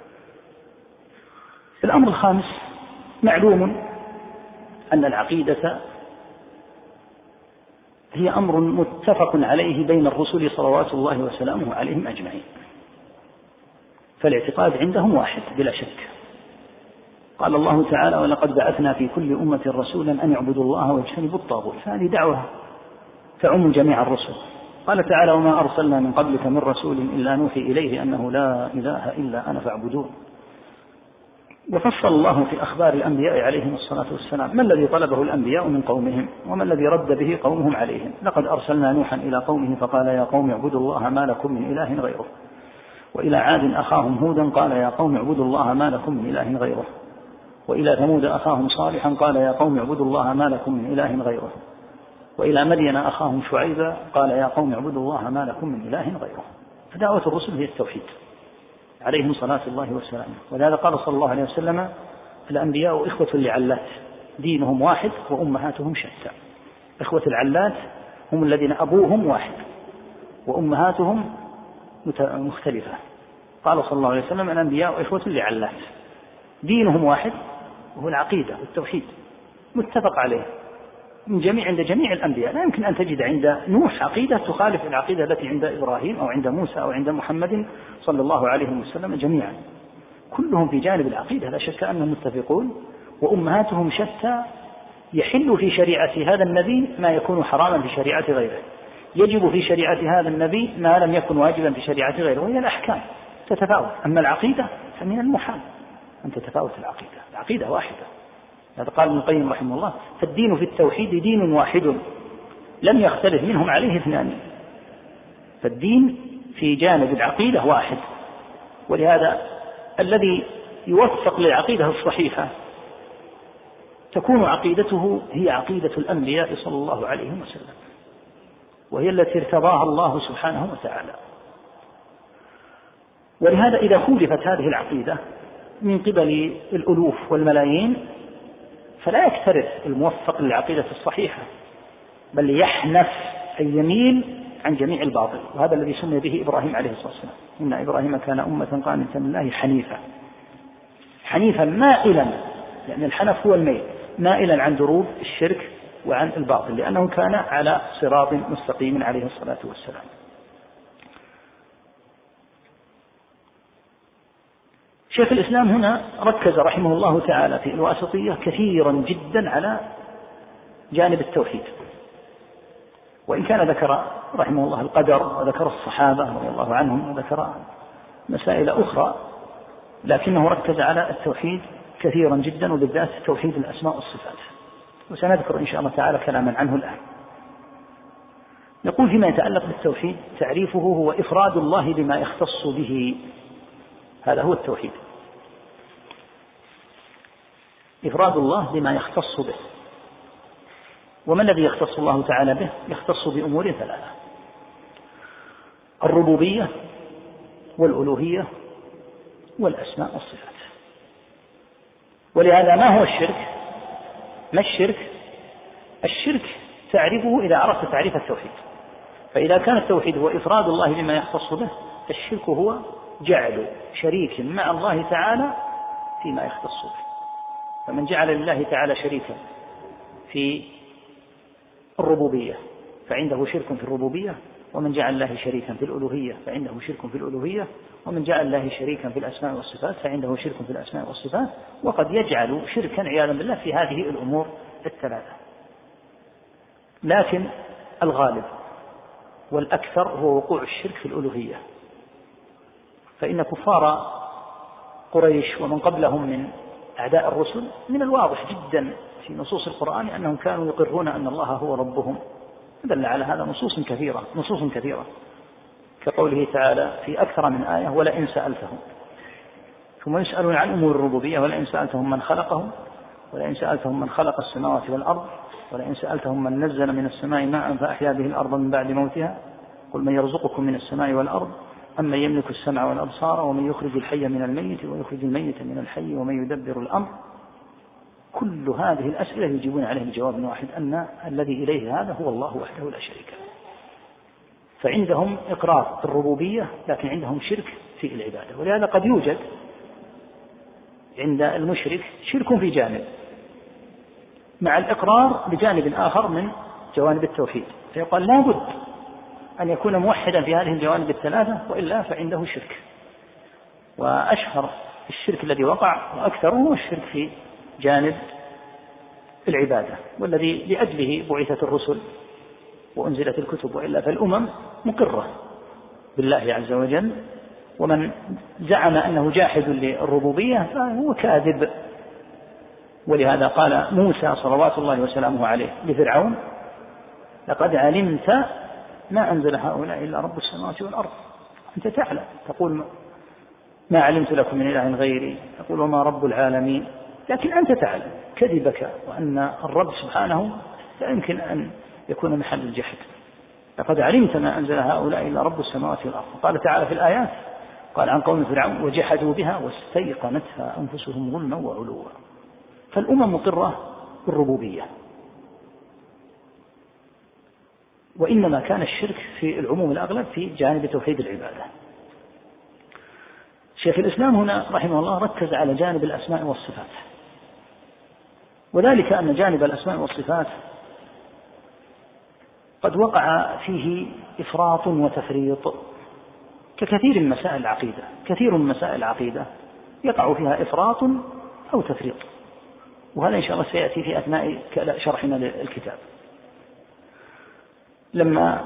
الأمر الخامس: معلوم أن العقيدة هي أمر متفق عليه بين الرسل صلوات الله وسلامه عليهم أجمعين، فالاعتقاد عندهم واحد بلا شك. قال الله تعالى: ولقد بعثنا في كل أمة رسولا أن يعبدوا الله واجتنبوا الطاغوت، فهذه دعوة تعم جميع الرسل. قال تعالى: وما أرسلنا من قبلك من رسول إلا نوحي إليه أنه لا إله إلا أنا فاعبدون. وفصل الله في أخبار الأنبياء عليهم الصلاة والسلام ما الذي طلبه الأنبياء من قومهم وما الذي رد به قومهم عليهم. لقد أرسلنا نوحا إلى قومه فقال: يا قوم اعبدوا الله ما لكم من إله غيره. وإلى عاد أخاهم هودا قال: يا قوم اعبدوا الله ما لكم من إله غيره. وإلى ثمود أخاهم صالحا قال: يا قوم اعبدوا الله ما لكم من إله غيره. وإلى مدين أخاهم شعيبا قال: يا قوم اعبدوا الله ما لكم من إله غيره. فدعوة الرسل هي التوحيد عليهم صلاة الله وسلامه. ولهذا قال صلى الله عليه وسلم: الأنبياء إخوة لعلات دينهم واحد وأمهاتهم شتى. إخوة العلات هم الذين أبوهم واحد وأمهاتهم مختلفة. قال صلى الله عليه وسلم: الأنبياء إخوة لعلات دينهم واحد وهو العقيدة والتوحيد متفق عليه من جميع عند جميع الأنبياء. لا يمكن أن تجد عند نوح عقيدة تخالف العقيدة التي عند إبراهيم أو عند موسى أو عند محمد صلى الله عليه وسلم جميعا، كلهم في جانب العقيدة لا شك أنهم متفقون، وأمهاتهم شتى يحل في شريعة هذا النبي ما يكون حراما في شريعة غيره، يجب في شريعة هذا النبي ما لم يكن واجبا في شريعة غيره، وهي الأحكام تتفاوت. أما العقيدة فمن المحال أن تتفاوت العقيدة، العقيدة واحدة. هذا قال ابن القيم رحمه الله: فالدين في التوحيد دين واحد لم يختلف منهم عليه اثنان. فالدين في جانب العقيدة واحد، ولهذا الذي يوفق للعقيدة الصحيحة تكون عقيدته هي عقيدة الأنبياء صلى الله عليه وسلم، وهي التي ارتضاها الله سبحانه وتعالى. ولهذا إذا خولفت هذه العقيدة من قبل الألوف والملايين فلا يكترث الموفق للعقيدة الصحيحة، بل يحنف أي يميل عن جميع الباطل. وهذا الذي سمي به إبراهيم عليه الصلاة والسلام: إن إبراهيم كان أمة قانتا لله حنيفا، حنيفا مائلا، لأن الحنف هو الميل، مائلا عن دروب الشرك وعن الباطل، لأنه كان على صراط مستقيم عليه الصلاة والسلام. شيخ الإسلام هنا ركز رحمه الله تعالى في الواسطية كثيرا جدا على جانب التوحيد، وإن كان ذكر رحمه الله القدر وذكر الصحابة رضي الله عنهم وذكر مسائل أخرى، لكنه ركز على التوحيد كثيرا جدا، وبالذات توحيد الأسماء والصفات، وسنذكر إن شاء الله تعالى كلاما عنه الآن. يقول: فيما يتعلق بالتوحيد تعريفه هو إفراد الله بما يختص به، هذا هو التوحيد، إفراد الله بما يختص به. وما الذي يختص الله تعالى به؟ يختص بأمور ثلاثة: الربوبية والألوهية والأسماء والصفات. ولهذا ما هو الشرك؟ ما الشرك؟ الشرك تعرفه إذا عرفت تعريف التوحيد. فإذا كان التوحيد هو إفراد الله بما يختص به، الشرك هو جعل شريك مع الله تعالى فيما يختص به. فمن جعل لله تعالى شريكا في الربوبية فعنده شرك في الربوبية، ومن جعل الله شريكا في الألوهية فعنده شرك في الألوهية، ومن جعل الله شريكا في الأسماء والصفات فعنده شرك في الأسماء والصفات. وقد يجعل شركا عياذا بالله في هذه الأمور الثلاثة. لكن الغالب والأكثر هو وقوع الشرك في الألوهية، فإن كفار قريش ومن قبلهم من أعداء الرسل من الواضح جدا في نصوص القرآن أنهم كانوا يقرون أن الله هو ربهم، دل على هذا نصوص كثيرة نصوص كثيرة كقوله تعالى في أكثر من آية: ولئن سألتهم، ثم يسألون عن أمور الربوبية: ولئن سألتهم من خلقهم، ولئن سألتهم من خلق السماوات والأرض، ولئن سألتهم من نزل من السماء ماء فأحيا به الأرض من بعد موتها، قل من يرزقكم من السماء والأرض، أما يملك السمع والأبصار، ومن يخرج الحي من الميت ويخرج الميت من الحي، ومن يدبر الأمر. كل هذه الأسئلة يجيبون عليه بجواب واحد: أن الذي إليه هذا هو الله وحده لا شريك له. فعندهم إقرار بالربوبية، لكن عندهم شرك في العبادة. ولهذا قد يوجد عند المشرك شرك في جانب مع الإقرار بجانب آخر من جوانب التوحيد، فيقال لا بد أن يكون موحدا في هذه الجوانب الثلاثة، وإلا فعنده شرك. وأشهر الشرك الذي وقع وأكثره هو الشرك في جانب العبادة، والذي لأجله بعثت الرسل وأنزلت الكتب، وإلا فالأمم مقرة بالله عز وجل. ومن زعم أنه جاحد للربوبية فهو كاذب. ولهذا قال موسى صلوات الله وسلامه عليه لفرعون: لقد علمت ما أنزل هؤلاء إلا رب السماوات والأرض، أنت تعلم، تقول ما علمت لكم من إله غيري، تقول وما رب العالمين، لكن أنت تعلم كذبك، وأن الرب سبحانه لا يمكن أن يكون محل الجحد. لقد علمت ما أنزل هؤلاء إلا رب السماوات والأرض. قال تعالى في الآيات، قال عن قوم فرعون: وجحدوا بها واستيقنتها أنفسهم ظلما وعلوا. فالأمم مقرة بالربوبية، وإنما كان الشرك في العموم الأغلب في جانب توحيد العبادة. شيخ الإسلام هنا رحمه الله ركز على جانب الأسماء والصفات، وذلك أن جانب الأسماء والصفات قد وقع فيه إفراط وتفريط ككثير من مسائل العقيدة. كثير من مسائل العقيدة يقع فيها إفراط أو تفريط، وهذا إن شاء الله سيأتي في أثناء شرحنا للكتاب. لما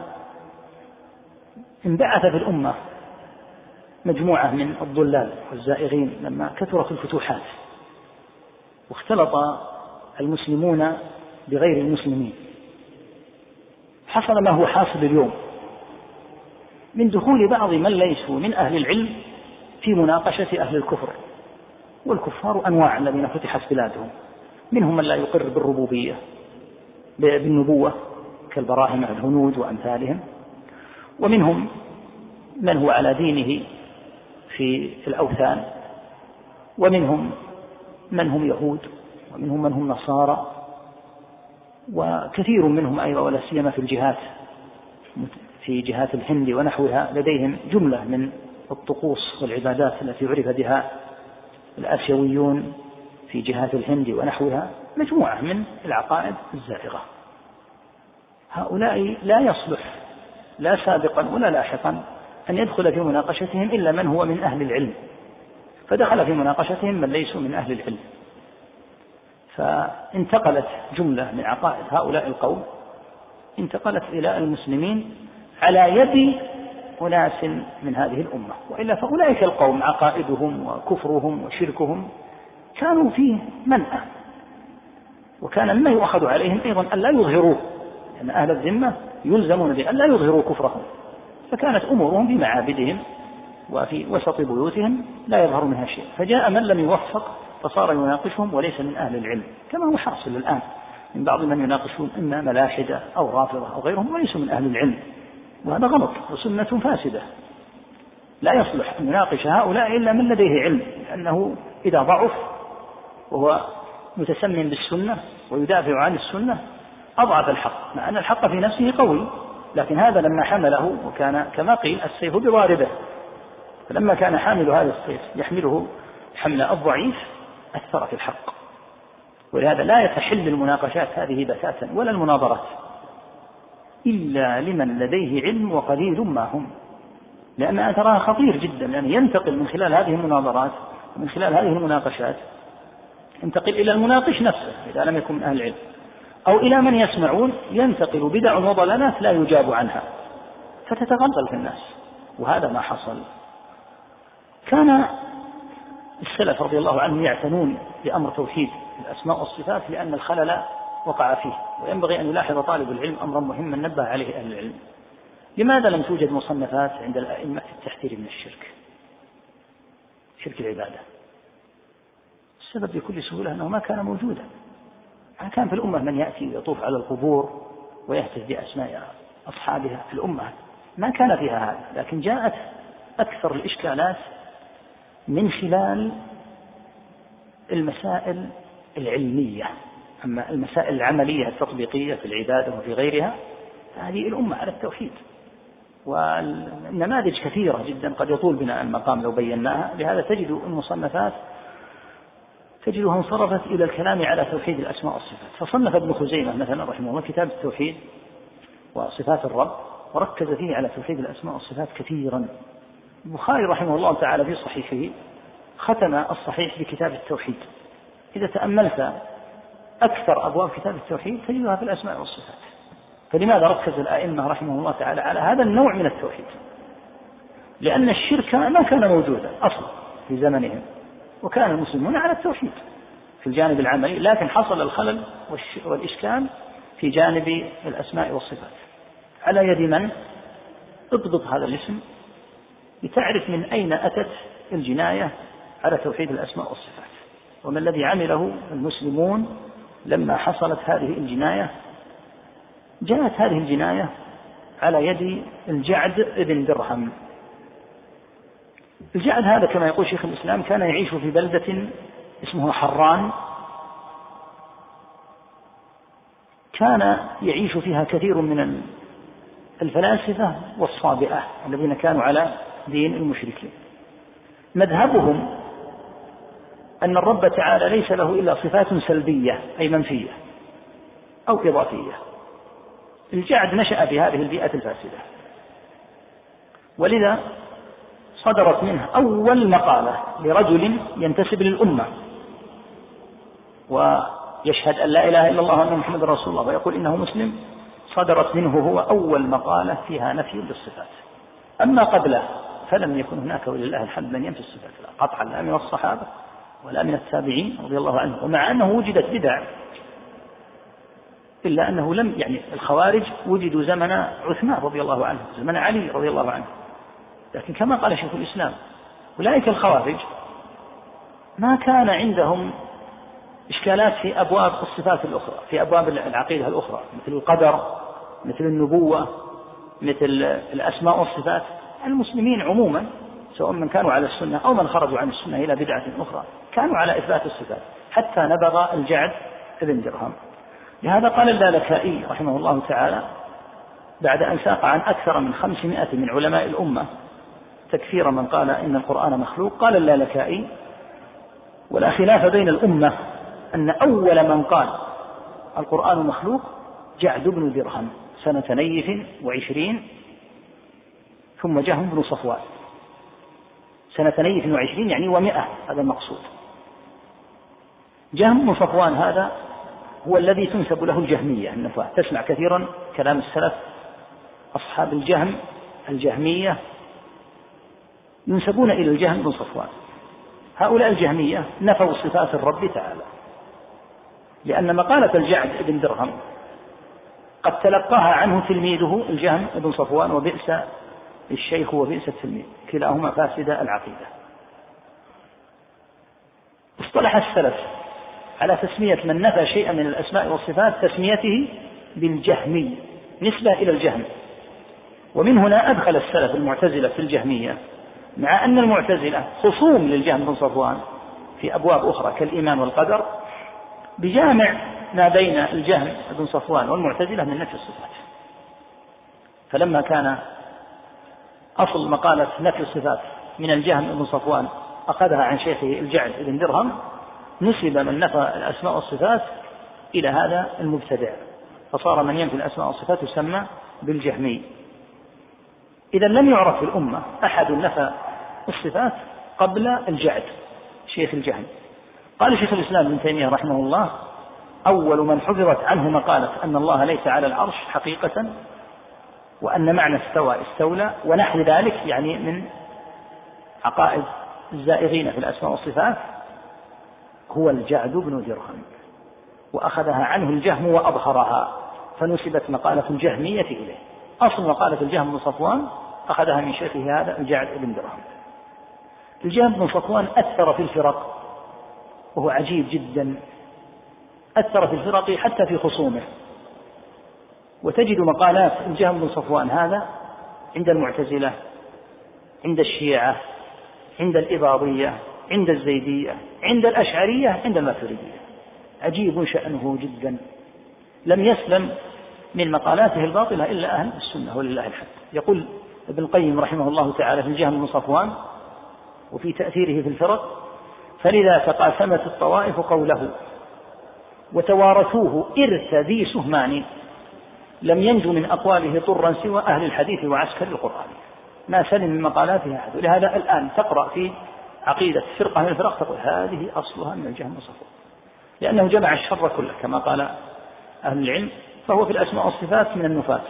انبعث في الأمة مجموعة من الضلال والزائغين، لما كثرت الفتوحات واختلط المسلمون بغير المسلمين، حصل ما هو حاصل اليوم من دخول بعض من ليسوا من أهل العلم في مناقشة أهل الكفر. والكفار أنواع الذين فتحت بلادهم، منهم من لا يقر بالربوبية بالنبوة كالبراهمة الهنود وأمثالهم، ومنهم من هو على دينه في الأوثان، ومنهم من هم يهود، ومنهم من هم نصارى، وكثير منهم أيضا ولا سيما في الجهات في جهات الهند ونحوها لديهم جملة من الطقوس والعبادات التي عرف بها الآسيويون في جهات الهند ونحوها، مجموعة من العقائد الزائغة. هؤلاء لا يصلح لا سابقا ولا لاحقا أن يدخل في مناقشتهم إلا من هو من أهل العلم، فدخل في مناقشتهم من ليسوا من أهل العلم، فانتقلت جملة من عقائد هؤلاء القوم انتقلت إلى المسلمين على يد أناس من هذه الأمة. وإلا فأولئك القوم عقائدهم وكفرهم وشركهم كانوا فيه منأى، وكان مما يؤخذ عليهم أيضا أن لا يظهروه، لأن أهل الذمة يلزمون بأن لا يظهروا كفرهم، فكانت أمورهم في معابدهم وفي وسط بيوتهم لا يظهر منها شيء. فجاء من لم يوفق فصار يناقشهم وليس من أهل العلم، كما هو حاصل الآن من بعض من يناقشون إما ملاحدة أو رافضة أو غيرهم وليسوا من أهل العلم، وهذا غلط وسنة فاسدة. لا يصلح أن يناقش هؤلاء إلا من لديه علم، لأنه إذا ضعف وهو متسمم بالسنة ويدافع عن السنة أضعف الحق، مع أن الحق في نفسه قوي، لكن هذا لما حمله وكان كما قيل السيف بضاربه، فلما كان حامل هذا السيف يحمله حمل الضعيف أثر في الحق. ولهذا لا يتحل المناقشات هذه بتاتا ولا المناظرات إلا لمن لديه علم وقليل ما هم، لأن تراها خطير جدا، لأن يعني ينتقل من خلال هذه المناظرات ومن خلال هذه المناقشات ينتقل إلى المناقش نفسه إذا لم يكن من أهل العلم، أو إلى من يسمعون ينتقل بدع وضلالات لا يجاب عنها فتتغلغل في الناس، وهذا ما حصل. كان السلف رضي الله عنهم يعتنون بأمر توحيد الأسماء والصفات لأن الخلل وقع فيه، وينبغي أن يلاحظ طالب العلم أمرا مهما نبه عليه أهل العلم. لماذا لم توجد مصنفات عند الأئمة في التحذير من الشرك شرك العبادة؟ السبب بكل سهولة أنه ما كان موجودا، ما كان في الأمة من يأتي ويطوف على القبور ويهتف بأسماء أصحابها في الأمة، ما كان فيها هذا. لكن جاءت أكثر الإشكالات من خلال المسائل العلمية، أما المسائل العملية التطبيقية في العبادة وفي غيرها فهذه الأمة على التوحيد، والنماذج كثيرة جدا قد يطول بنا المقام لو بيناها. لهذا تجد المصنفات تجدها انصرفت إلى الكلام على توحيد الأسماء والصفات. فصنف ابن خزيمة مثلا رحمه الله كتاب التوحيد وصفات الرب، وركز فيه على توحيد الأسماء والصفات كثيرا. البخاري رحمه الله تعالى في صحيحه ختم الصحيح بكتاب التوحيد. إذا تأملت أكثر أبواب كتاب التوحيد تجدها في الأسماء والصفات. فلماذا ركز الآئمة رحمه الله تعالى على هذا النوع من التوحيد؟ لأن الشرك ما كان موجودا أصلا في زمنهم، وكان المسلمون على التوحيد في الجانب العملي، لكن حصل الخلل والإشكال في جانب الأسماء والصفات. على يد من؟ اضبط هذا الاسم لتعرف من أين أتت الجناية على توحيد الأسماء والصفات، وما الذي عمله المسلمون لما حصلت هذه الجناية. جاءت هذه الجناية على يد الجعد ابن درهم. الجعد هذا كما يقول شيخ الإسلام كان يعيش في بلدة اسمها حران، كان يعيش فيها كثير من الفلاسفة والصابئة الذين كانوا على دين المشركين. مذهبهم أن الرب تعالى ليس له إلا صفات سلبية أي منفية أو إضافية. الجعد نشأ في هذه البيئة الفاسدة، ولذا صدرت منه أول مقالة لرجل ينتسب للأمة، يشهد أن لا إله إلا الله وأن محمد رسول الله ويقول إنه مسلم، صدرت منه هو أول مقالة فيها نفي للصفات. أما قبله فلم يكن هناك ولله الحمد من ينفي الصفات لا قطعا، لا من الصحابة ولا من التابعين رضي الله عنهم، ومع أنه وجدت بدع إلا أنه لم يعني الخوارج وجدوا زمن عثمان رضي الله عنه، زمن علي رضي الله عنه، لكن كما قال شيخ الإسلام أولئك الخوارج ما كان عندهم إشكالات في أبواب الصفات الأخرى، في أبواب العقيدة الأخرى، مثل القدر، مثل النبوة، مثل الأسماء والصفات. المسلمين عموما سواء من كانوا على السنة أو من خرجوا عن السنة إلى بدعة أخرى كانوا على إثبات الصفات، حتى نبغ الجعد ابن درهم. لهذا قال اللالكائي رحمه الله تعالى بعد أن ساق عن أكثر من خمسمائة من علماء الأمة تكفير من قال إن القرآن مخلوق، قال اللالكائي: ولا خلاف بين الأمة أن أول من قال القرآن مخلوق جعد بن درهم سنة نيف وعشرين، ثم جهم بن صفوان سنة نيف وعشرين يعني ومئة، هذا المقصود. جهم بن صفوان هذا هو الذي تنسب له الجهمية النفاة. تسمع كثيرا كلام السلف أصحاب الجهم الجهمية ينسبون إلى الجهم بن صفوان. هؤلاء الجهمية نفوا صفات الرب تعالى، لأن مقالة الجعد بن درهم قد تلقاها عنه تلميذه الجهم بن صفوان، وبئس الشيخ وبئس التلميذ، كلاهما فاسد العقيدة. اصطلح السلف على تسمية من نفى شيئا من الأسماء والصفات تسميته بالجهمي نسبة إلى الجهم، ومن هنا أدخل السلف المعتزلة في الجهمية، مع أن المعتزلة خصوم للجهم بن صفوان في أبواب أخرى كالإيمان والقدر، بجامع ما بين الجهم بن صفوان والمعتزلة من نفي الصفات. فلما كان أصل مقالة نفي الصفات من الجهم بن صفوان أخذها عن شيخه الجعد بن درهم، نسب من نفى الأسماء والصفات إلى هذا المبتدع، فصار من ينفي الأسماء والصفات يسمى بالجهمي. إذا لم يعرف في الأمة أحد نفى الصفات قبل الجعد شيخ الجهم. قال شيخ الإسلام ابن تيمية رحمه الله: أول من حفظت عنه مقالة أن الله ليس على العرش حقيقة، وأن معنى استوى استولى ونحو ذلك، يعني من عقائد الزائغين في الأسماء والصفات، هو الجعد بن درهم، وأخذها عنه الجهم وأظهرها، فنسبت مقالة الجهمية إليه. أصل مقالة الجهم بن صفوان أخذها من شيخه هذا الجعد بن درهم. الجهم بن صفوان أثر في الفرق، وهو عجيب جدا، أثر في الفرق حتى في خصومه. وتجد مقالات الجهم بن صفوان هذا عند المعتزلة، عند الشيعة، عند الإباضية، عند الزيدية، عند الأشعرية، عند الماتريدية. عجيب شأنه جدا، لم يسلم من مقالاته الباطلة إلا أهل السنة ولله الحمد. يقول ابن القيم رحمه الله تعالى في الجهم بن صفوان وفي تأثيره في الفرق: فلذا تقاسمت الطوائف قوله وتوارثوه إرث ذي سهمان، لم ينجو من أقواله طرا سوى أهل الحديث وعسكر القرآن. ما سلم من مقالاته أحد. ولهذا الآن تقرأ في عقيدة فرقة من الفرق تقول هذه أصلها من الجهم بن صفوان، لأنه جمع الشر كله كما قال أهل العلم، فهو في الأسماء والصفات من النفاة،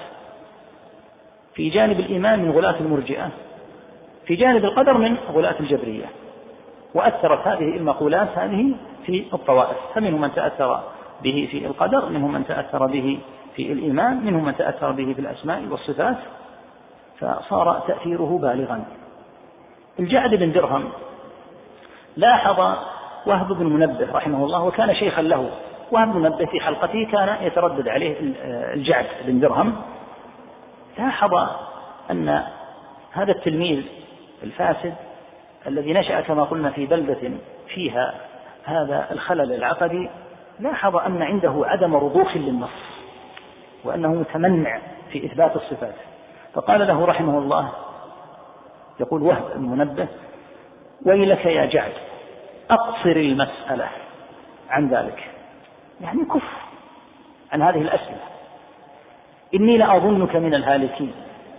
في جانب الإيمان من غلاة المرجئة، في جانب القدر من غلاة الجبرية. وأثرت هذه المقولات هذه في الطوائف، فمنهم من تأثر به في القدر، منهم من تأثر به في الإيمان، منهم من تأثر به في الأسماء والصفات، فصار تأثيره بالغا. الجعد بن درهم لاحظ وهب بن منبه رحمه الله، وكان شيخا له. وهب بن منبه في حلقته كان يتردد عليه الجعد بن درهم. لاحظ أن هذا التلميذ الفاسد الذي نشأ كما قلنا في بلدة فيها هذا الخلل العقدي، لاحظ أن عنده عدم رضوخ للنص، وأنه متمنع في إثبات الصفات. فقال له رحمه الله، يقول وهب بن منبه: ويلك يا جعد، أقصر المسألة عن ذلك، يعني كف عن هذه الأسئلة، إني لأظنك من الهالكين،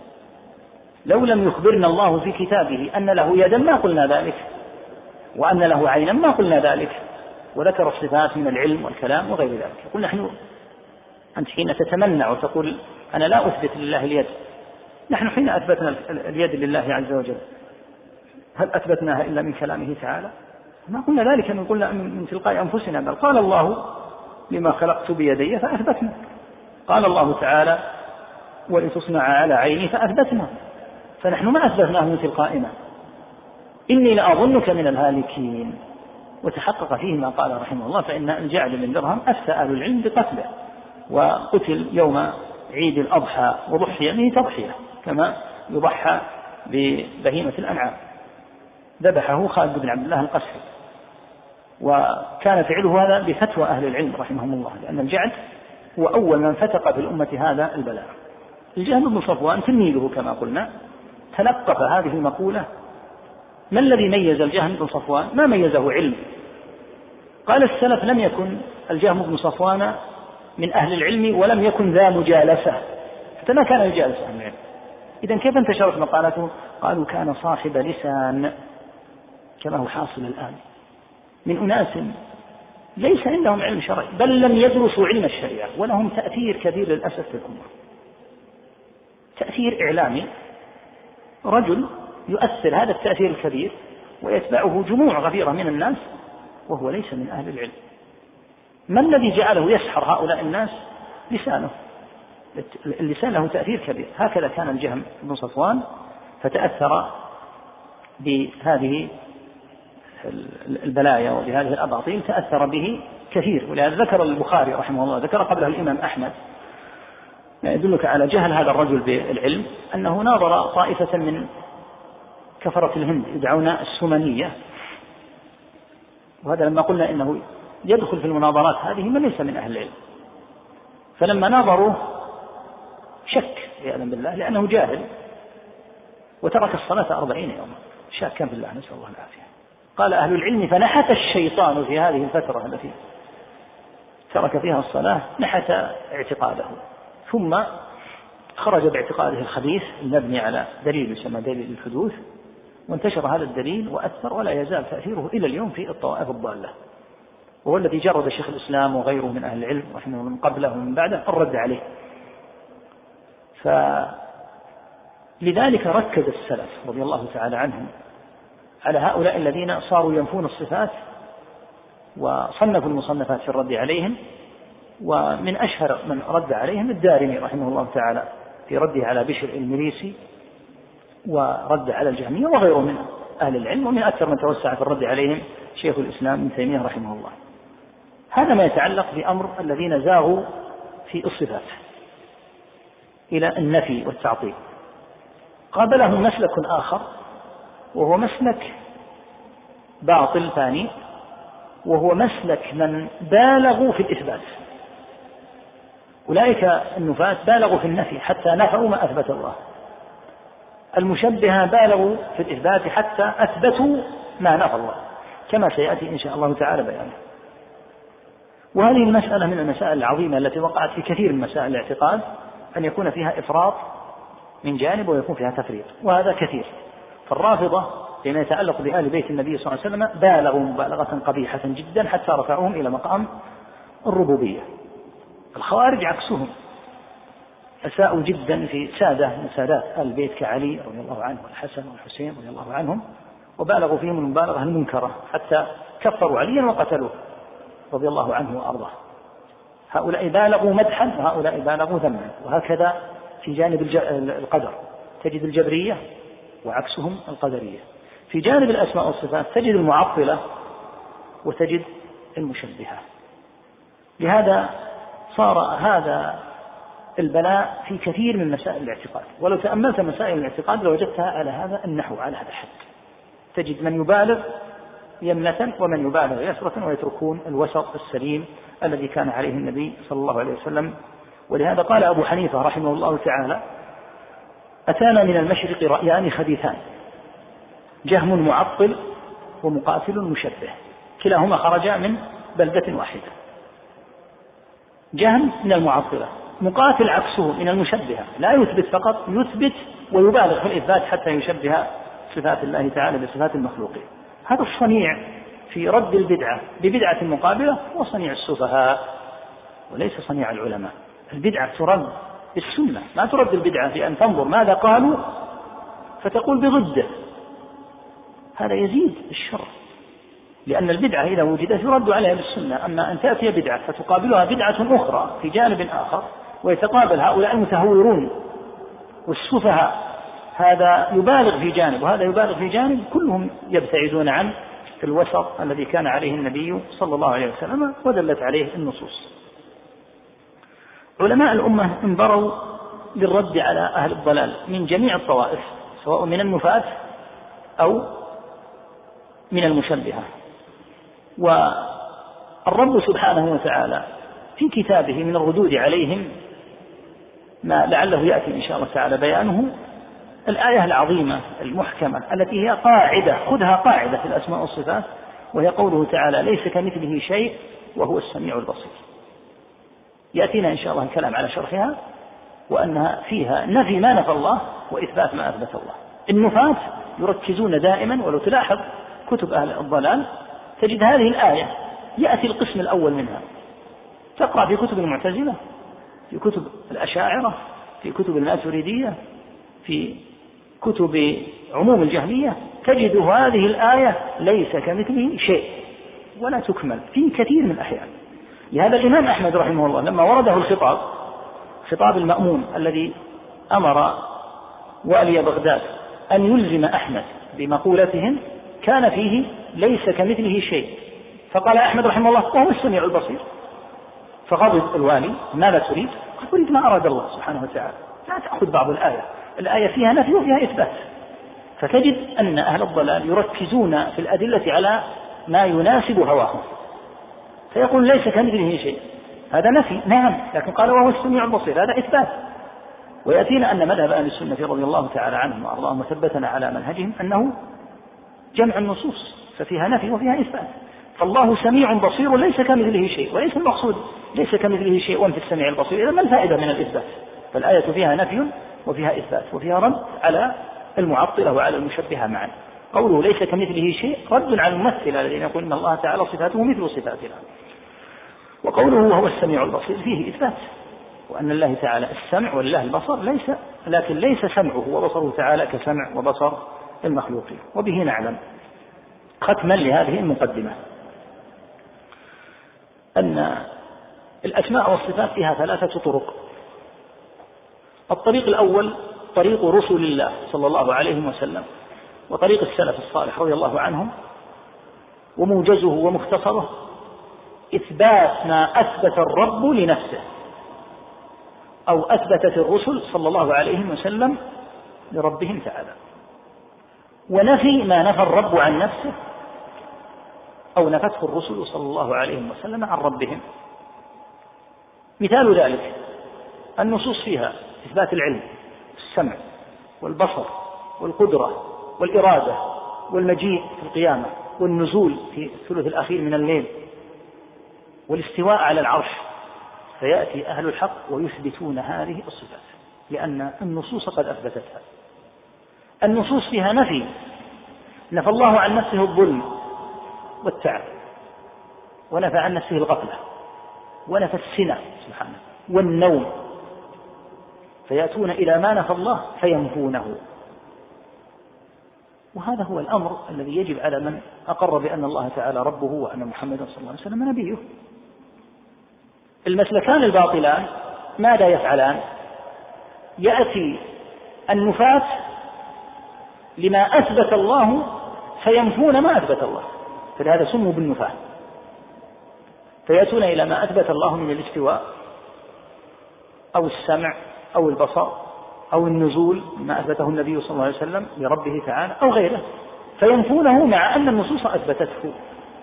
لو لم يخبرنا الله في كتابه أن له يدا ما قلنا ذلك، وأن له عينا ما قلنا ذلك، وذكر الصفات من العلم والكلام وغير ذلك. يقول نحن أنت حين تتمنع وتقول أنا لا أثبت لله اليد، نحن حين أثبتنا اليد لله عز وجل هل أثبتناها إلا من كلامه تعالى؟ ما قلنا ذلك من قلنا من تلقاء أنفسنا، بل قال الله لما خلقت بيدي فأثبتنا، قال الله تعالى ولتصنع على عيني فأثبتنا، فنحن ما أثبتناه من تلقائنا. إني لأظنك من الهالكين، وتحقق فيه ما قال رحمه الله فإن الجعد بن درهم أفتى أهل العلم بقتله، وقتل يوم عيد الأضحى وضحي به تضحية كما يضحى ببهيمة الأنعام، ذبحه خالد بن عبد الله القسري، وكان فعله هذا بفتوى أهل العلم رحمهم الله، لأن الجعد هو أول من فتق في الأمة هذا البلاء. الجهم بن صفوان تلميذه كما قلنا تلقف هذه المقولة. ما الذي ميز الجهم بن صفوان؟ ما ميزه علم. قال السلف لم يكن الجهم بن صفوان من أهل العلم ولم يكن ذا مجالسة، حتى ما كان يجالس أهل العلم. إذن كيف انتشرت مقالته؟ قالوا كان صاحب لسان، كما هو حاصل الآن من أناس ليس عندهم علم شرعي، بل لم يدرسوا علم الشريعة، ولهم تأثير كبير للأسف في الأمة، تأثير إعلامي، رجل يؤثر هذا التأثير الكبير ويتبعه جموع غفيرة من الناس وهو ليس من أهل العلم. ما الذي جعله يسحر هؤلاء الناس؟ لسانه، اللسان له تأثير كبير. هكذا كان الجهم بن صفوان، فتأثر بهذه البلايا وبهذه الأباطيل، تأثر به كثير. ولهذا ذكر البخاري رحمه الله، ذكر قبله الإمام أحمد، يدلك على جهل هذا الرجل بالعلم، أنه ناظر طائفة من كفرة الهند يدعون السمنية، وهذا لما قلنا إنه يدخل في المناظرات هذه من ليس من أهل العلم، فلما ناظروه شك عياذا بالله لأنه جاهل، وترك الصلاة أربعين يوما شاكا في الله، نسأل الله العافية. قال أهل العلم فنحت الشيطان في هذه الفترة التي ترك فيها الصلاة، نحت اعتقاده، ثم خرج باعتقاده الخبيث المبني على دليل يسمى دليل الحدوث، وانتشر هذا الدليل وأثر، ولا يزال تأثيره إلى اليوم في الطوائف الضالة، وهو الذي جرد شيخ الإسلام وغيره من أهل العلم رحمه من قبله ومن بعده الرد عليه. فلذلك ركز السلف رضي الله تعالى عنهم على هؤلاء الذين صاروا ينفون الصفات، وصنفوا المصنفات في الرد عليهم، ومن أشهر من رد عليهم الدارمي رحمه الله تعالى في رده على بشر المريسي، ورد على الجهمية وغيره من أهل العلم، ومن أكثر من توسع في الرد عليهم شيخ الإسلام ابن تيمية رحمه الله. هذا ما يتعلق بأمر الذين زاغوا في الصفات إلى النفي والتعطيل. قابلهم مسلك آخر وهو مسلك باطل ثاني، وهو مسلك من بالغوا في الإثبات. أولئك النفاة بالغوا في النفي حتى نفوا ما أثبت الله، المشبهة بالغوا في الإثبات حتى أثبتوا ما نفى الله، كما سيأتي إن شاء الله تعالى بيانه. وهذه المسألة من المسائل العظيمة التي وقعت في كثير من مسائل الاعتقاد، أن يكون فيها إفراط من جانب ويكون فيها تفريط، وهذا كثير. فالرافضة فيما يتعلق بآل بيت النبي صلى الله عليه وسلم بالغوا مبالغة قبيحة جدا حتى رفعوهم إلى مقام الربوبية. الخوارج عكسهم، أساءوا جدا في سادة من سادات آل البيت كعلي رضي الله عنه والحسن والحسين رضي الله عنهم، وبالغوا فيهم المبالغة المنكرة حتى كفروا عليا وقتلوه رضي الله عنه وأرضاه. هؤلاء بالغوا مدحا وهؤلاء بالغوا ذما. وهكذا في جانب القدر تجد الجبرية وعكسهم القدرية. في جانب الأسماء والصفات تجد المعطلة وتجد المشبهة. لهذا صار هذا البلاء في كثير من مسائل الاعتقاد، ولو تأملت مسائل الاعتقاد لوجدتها على هذا النحو، على هذا الحد. تجد من يبالغ يمنة ومن يبالغ يسرة، ويتركون الوسط السليم الذي كان عليه النبي صلى الله عليه وسلم. ولهذا قال أبو حنيفة رحمه الله تعالى: أتانا من المشرق رأيان خبيثان، جهم معطل ومقاتل مشبه، كلاهما خرجا من بلدة واحدة. جهم من المعطلة، مقاتل عكسه من المشبهة، لا يثبت فقط، يثبت ويبالغ في الإثبات حتى يشبه صفات الله تعالى بصفات المخلوقين. هذا الصنيع في رد البدعة ببدعة مقابلة هو صنيع السفهاء وليس صنيع العلماء. البدعة ترد بالسنة، ما ترد البدعة في أن تنظر ماذا قالوا فتقول بضده، هذا يزيد الشر، لأن البدعة إذا وجدت يرد عليها بالسنة. أما أن تأتي بدعة فتقابلها بدعة أخرى في جانب آخر ويتقابل هؤلاء المتهورون والسفهاء، هذا يبالغ في جانب وهذا يبالغ في جانب، كلهم يبتعدون عن الوسط الذي كان عليه النبي صلى الله عليه وسلم ودلت عليه النصوص. علماء الأمة انبروا للرد على أهل الضلال من جميع الطوائف، سواء من النفاة أو من المشبهة. والرب سبحانه وتعالى في كتابه من الردود عليهم ما لعله يأتي إن شاء الله تعالى بيانه، الآية العظيمة المحكمة التي هي قاعدة، خذها قاعدة في الأسماء والصفات، وهي قوله تعالى ليس كمثله شيء وهو السميع البصير. يأتينا إن شاء الله الكلام على شرحها، وأنها فيها نفي ما نفى الله وإثبات ما أثبت الله. النفاة يركزون دائما، ولو تلاحظ كتب أهل الضلال تجد هذه الآية يأتي القسم الأول منها، تقرأ في كتب المعتزلة، في كتب الأشاعرة، في كتب الماتريدية، في كتب عموم الجهمية، تجد هذه الآية ليس كمثله شيء ولا تكمل في كثير من الأحيان. لهذا الإمام أحمد رحمه الله لما ورده الخطاب، خطاب المأمون الذي أمر والي بغداد أن يلزم أحمد بمقولتهم، كان فيه ليس كمثله شيء، فقال أحمد رحمه الله وهو السميع البصير. فغضب الوالي، ماذا تريد؟ قال أريد ما أراد الله سبحانه وتعالى، لا تأخذ بعض الآية، الآية فيها نفي وفيها إثبات. فتجد أن أهل الضلال يركزون في الأدلة على ما يناسب هواهم، فيقول ليس كمثله شيء، هذا نفي نعم، لكن قال وهو السميع البصير، هذا إثبات. ويأتينا أن مذهب أهل السنة رضي الله تعالى عنهم وأرضاهم وثبتنا على منهجهم أنه جمع النصوص ففيها نفي وفيها إثبات. فالله سميع بصير ليس كمثله شيء، وليس المقصود ليس كمثله شيء وانت السميع البصير، إذا ما الفائدة من الإثبات؟ فالآية فيها نفي وفيها إثبات وفيها رد على المعطلة وعلى المشبهة معا. قوله ليس كمثله شيء رد على الممثلة الذين يقول إن الله تعالى صفاته مثل صفاتنا. وقوله وهو السميع البصير فيه إثبات، وأن الله تعالى السمع والله البصر، ليس لكن ليس سمعه وبصره تعالى كسمع وبصر المخلوقين. وبه نعلم ختما لهذه المقدمة أن الأسماء والصفات فيها ثلاثة طرق. الطريق الأول طريق رسل الله صلى الله عليه وسلم، وطريق السلف الصالح رضي الله عنهم، وموجزه ومختصره إثبات ما أثبت الرب لنفسه أو أثبتت الرسل صلى الله عليه وسلم لربهم تعالى، ونفي ما نفى الرب عن نفسه أو نفته الرسل صلى الله عليه وسلم عن ربهم. مثال ذلك النصوص فيها إثبات العلم، السمع والبصر والقدرة والإرادة والمجيء في القيامة والنزول في الثلث الأخير من الليل والاستواء على العرش. فيأتي أهل الحق ويثبتون هذه الصفات لأن النصوص قد أثبتتها. النصوص فيها نفي، نفى الله عن نفسه الظلم والتعب، ونفى عن نفسه الغفلة، ونفى السنة سبحانه والنوم، فيأتون إلى ما نفى الله فينفونه. وهذا هو الأمر الذي يجب على من أقر بأن الله تعالى ربه وأن محمدا صلى الله عليه وسلم نبيه. المسلكان الباطلان ماذا يفعلان؟ يأتي النفاة لما أثبت الله فينفون ما أثبت الله، فلهذا سموا بالنفاة، فيأتون إلى ما أثبت الله من الاستواء أو السمع أو البصر أو النزول ما أثبته النبي صلى الله عليه وسلم لربه تعالى أو غيره، فينفونه مع أن النصوص أثبتته.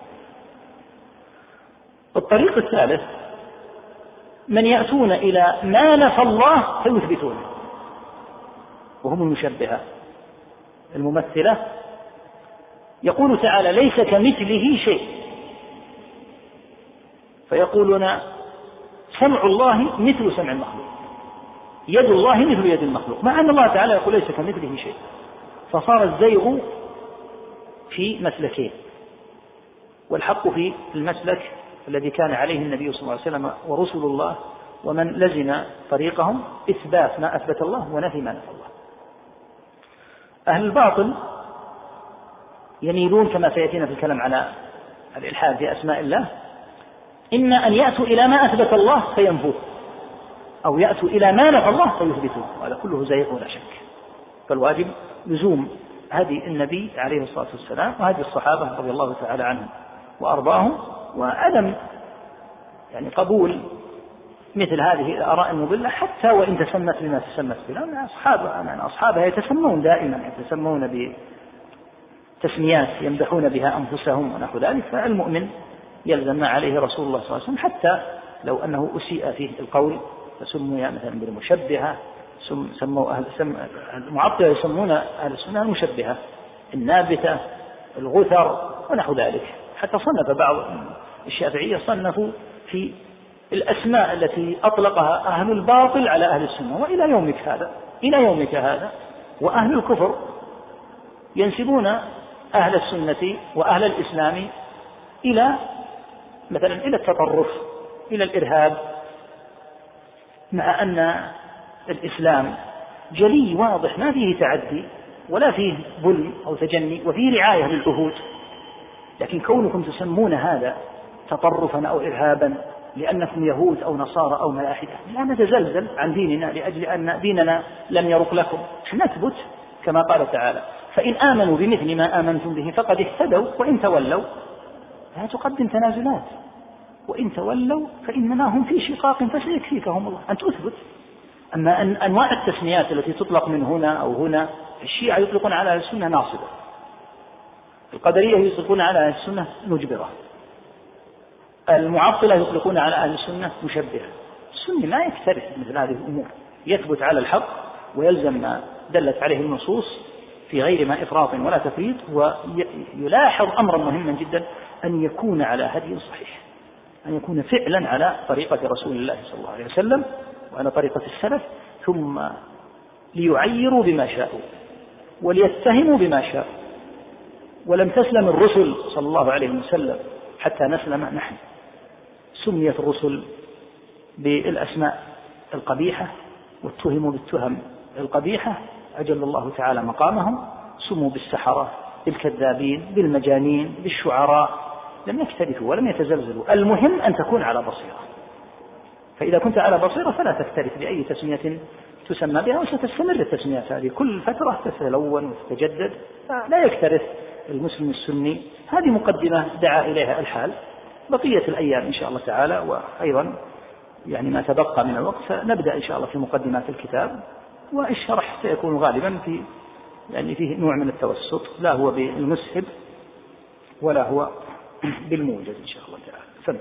الطريق الثالث من يأتون إلى ما نفى الله فيثبتونه، وهم المشبهة الممثلة. يقول تعالى ليس كمثله شيء، فيقولون سمع الله مثل سمع المخلوق، يد الله مثل يد المخلوق، مع أن الله تعالى يقول ليس كمثله شيء. فصار الزيغ في مسلكين، والحق في المسلك الذي كان عليه النبي صلى الله عليه وسلم ورسل الله ومن لزم طريقهم إثبات ما أثبت الله ونفي ما نفى الله. أهل الباطل يميلون كما سيأتينا في الكلام على الإلحاد في أسماء الله، إما أن يأتوا إلى ما أثبت الله فينفوه، أو يأتوا إلى ما نفى الله فيثبتوه، وهذا كله زيغ ولا شك. فالواجب لزوم هدي النبي عليه الصلاة والسلام وهدي الصحابة رضي الله تعالى عنهم وأرضاهم، وعدم يعني قبول مثل هذه الآراء المضلة حتى وإن تسمت بما تسمت به، لأن أصحابها يعني أصحابها يتسمون دائما، يتسمون بتسميات يمدحون بها أنفسهم ونحو ذلك. فالمؤمن يلزم ما عليه رسول الله صلى الله عليه وسلم، حتى لو أنه أسيء فيه القول فسمي مثلا بالمشبهة، سموا أهل المعطلة يسمون أهل السنة المشبهة، النابتة، الغثر ونحو ذلك. حتى صنف بعض الشافعية صنفوا في الأسماء التي أطلقها أهل الباطل على أهل السنة، وإلى يومك هذا إلى يومك هذا وأهل الكفر ينسبون أهل السنة وأهل الإسلام إلى مثلا إلى التطرف، إلى الإرهاب، مع أن الإسلام جلي واضح ما فيه تعدي ولا فيه ظلم أو تجني وفيه رعاية للعهود، لكن كونكم تسمون هذا تطرفا أو إرهابا لأنكم يهود أو نصارى أو ملاحدة لا نتزلزل عن ديننا لأجل أن ديننا لم يرق لكم، نثبت كما قال تعالى: فإن آمنوا بمثل ما آمنتم به فقد اهتدوا وإن تولوا. لا تقدم تنازلات، وإن تولوا فإنما هم في شقاق فسيكفيكهم الله، أن تثبت. أما أن أنواع التسميات التي تطلق من هنا أو هنا، الشيعة يطلقون على أهل السنة ناصبة، القدرية يطلقون على أهل السنة مجبرة، المعطلة يطلقون على أهل السنة مشبهة. السني ما يكترث مثل هذه الأمور، يثبت على الحق ويلزم ما دلت عليه النصوص في غير ما إفراط ولا تفريط، ويلاحظ أمرا مهما جدا أن يكون على هدي صحيح، أن يكون فعلا على طريقة رسول الله صلى الله عليه وسلم وعلى طريقة السلف، ثم ليعيروا بما شاءوا وليتهموا بما شاءوا. ولم تسلم الرسل صلى الله عليه وسلم حتى نسلم نحن. سميت الرسل بالأسماء القبيحة واتهموا بالتهم القبيحة، أجل الله تعالى مقامهم. سموا بالسحرة، بالكذابين، بالمجانين، بالشعراء، لم يكترثوا ولم يتزلزلوا. المهم أن تكون على بصيرة، فإذا كنت على بصيرة فلا تكترث بأي تسمية تسمى بها، وستستمر التسميات هذه كل فترة تتلون وتتجدد، لا يكترث المسلم السني. هذه مقدمة دعا إليها الحال. بقية الأيام إن شاء الله تعالى وأيضا يعني ما تبقى من الوقت سنبدأ إن شاء الله في مقدمات الكتاب، والشرح سيكون غالبا في يعني فيه نوع من التوسط، لا هو بالمسهب ولا هو بالموجز إن شاء الله تعالى. سم.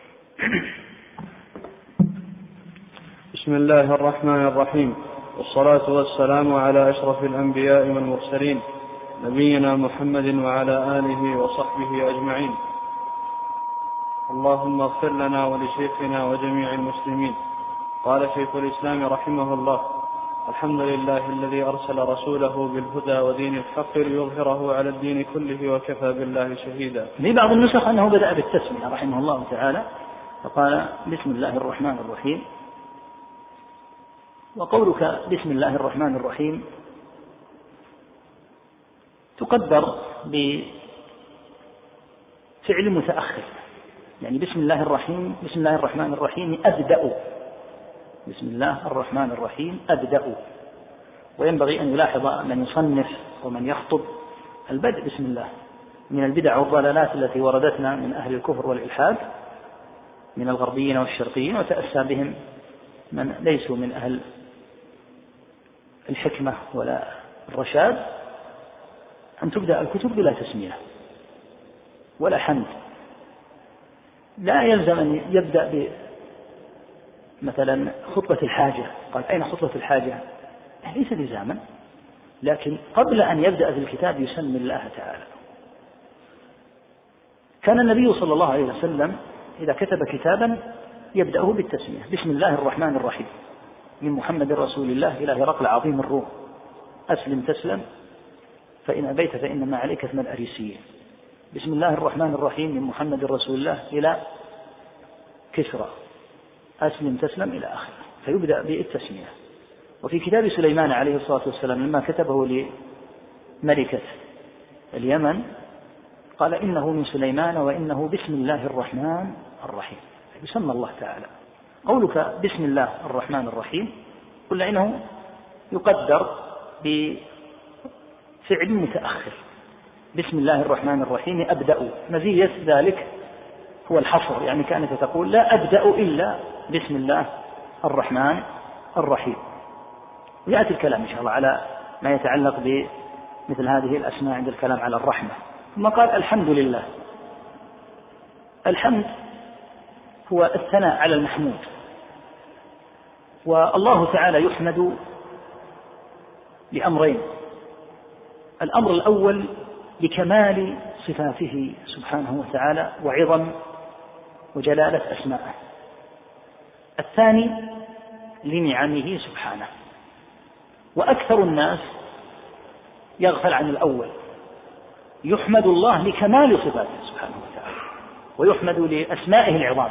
بسم الله الرحمن الرحيم، والصلاة والسلام على أشرف الأنبياء والمرسلين نبينا محمد وعلى آله وصحبه أجمعين. اللهم اغفر لنا ولشيخنا وجميع المسلمين. قال شيخ الإسلام رحمه الله: الحمد لله الذي أرسل رسوله بالهدى ودين الحق ليظهره على الدين كله وكفى بالله شهيدا. في بعض النسخ أنه بدأ بالتسمية رحمه الله تعالى، فقال: بسم الله الرحمن الرحيم. وقولك بسم الله الرحمن الرحيم تقدر بفعل متأخر، يعني بسم الله الرحيم بسم الله الرحمن الرحيم أبدأ، بسم الله الرحمن الرحيم أبدأ. وينبغي أن يلاحظ من يصنف ومن يخطب البدء بسم الله. من البدع والضلالات التي وردتنا من أهل الكفر والإلحاد من الغربيين والشرقيين، وتأسى بهم من ليسوا من أهل الحكمة ولا الرشاد، أن تبدأ الكتب بلا تسمية ولا حمد. لا يلزم أن يبدأ بمثلا خطبة الحاجة، قال أين خطبة الحاجة؟ ليس لزاما، لكن قبل أن يبدأ في الكتاب يسمي الله تعالى. كان النبي صلى الله عليه وسلم إذا كتب كتابا يبدأه بالتسمية: بسم الله الرحمن الرحيم، من محمد رسول الله إلى هرقل عظيم الروم، أسلم تسلم، فإن أبيت فإنما عليك اسم الأريسيين. بسم الله الرحمن الرحيم من محمد رسول الله إلى كسرى أسلم تسلم إلى آخره، فيبدأ بالتسمية. وفي كتاب سليمان عليه الصلاة والسلام لما كتبه لملكة اليمن قال إنه من سليمان وإنه بسم الله الرحمن الرحيم، يسمى الله تعالى. قولك بسم الله الرحمن الرحيم قلنا إنه يقدر بفعل متأخر، بسم الله الرحمن الرحيم أبدأ، مزية ذلك هو الحصر، يعني كانت تقول لا أبدأ إلا بسم الله الرحمن الرحيم. ويأتي الكلام إن شاء الله على ما يتعلق بمثل هذه الأسماء عند الكلام على الرحمة. ثم قال الحمد لله. الحمد هو الثناء على المحمود، والله تعالى يحمد لأمرين: الأمر الأول لكمال صفاته سبحانه وتعالى وعظم وجلالة أسمائه، الثاني لنعمه سبحانه. وأكثر الناس يغفل عن الأول، يحمد الله لكمال صفاته سبحانه وتعالى ويحمد لأسمائه العظام.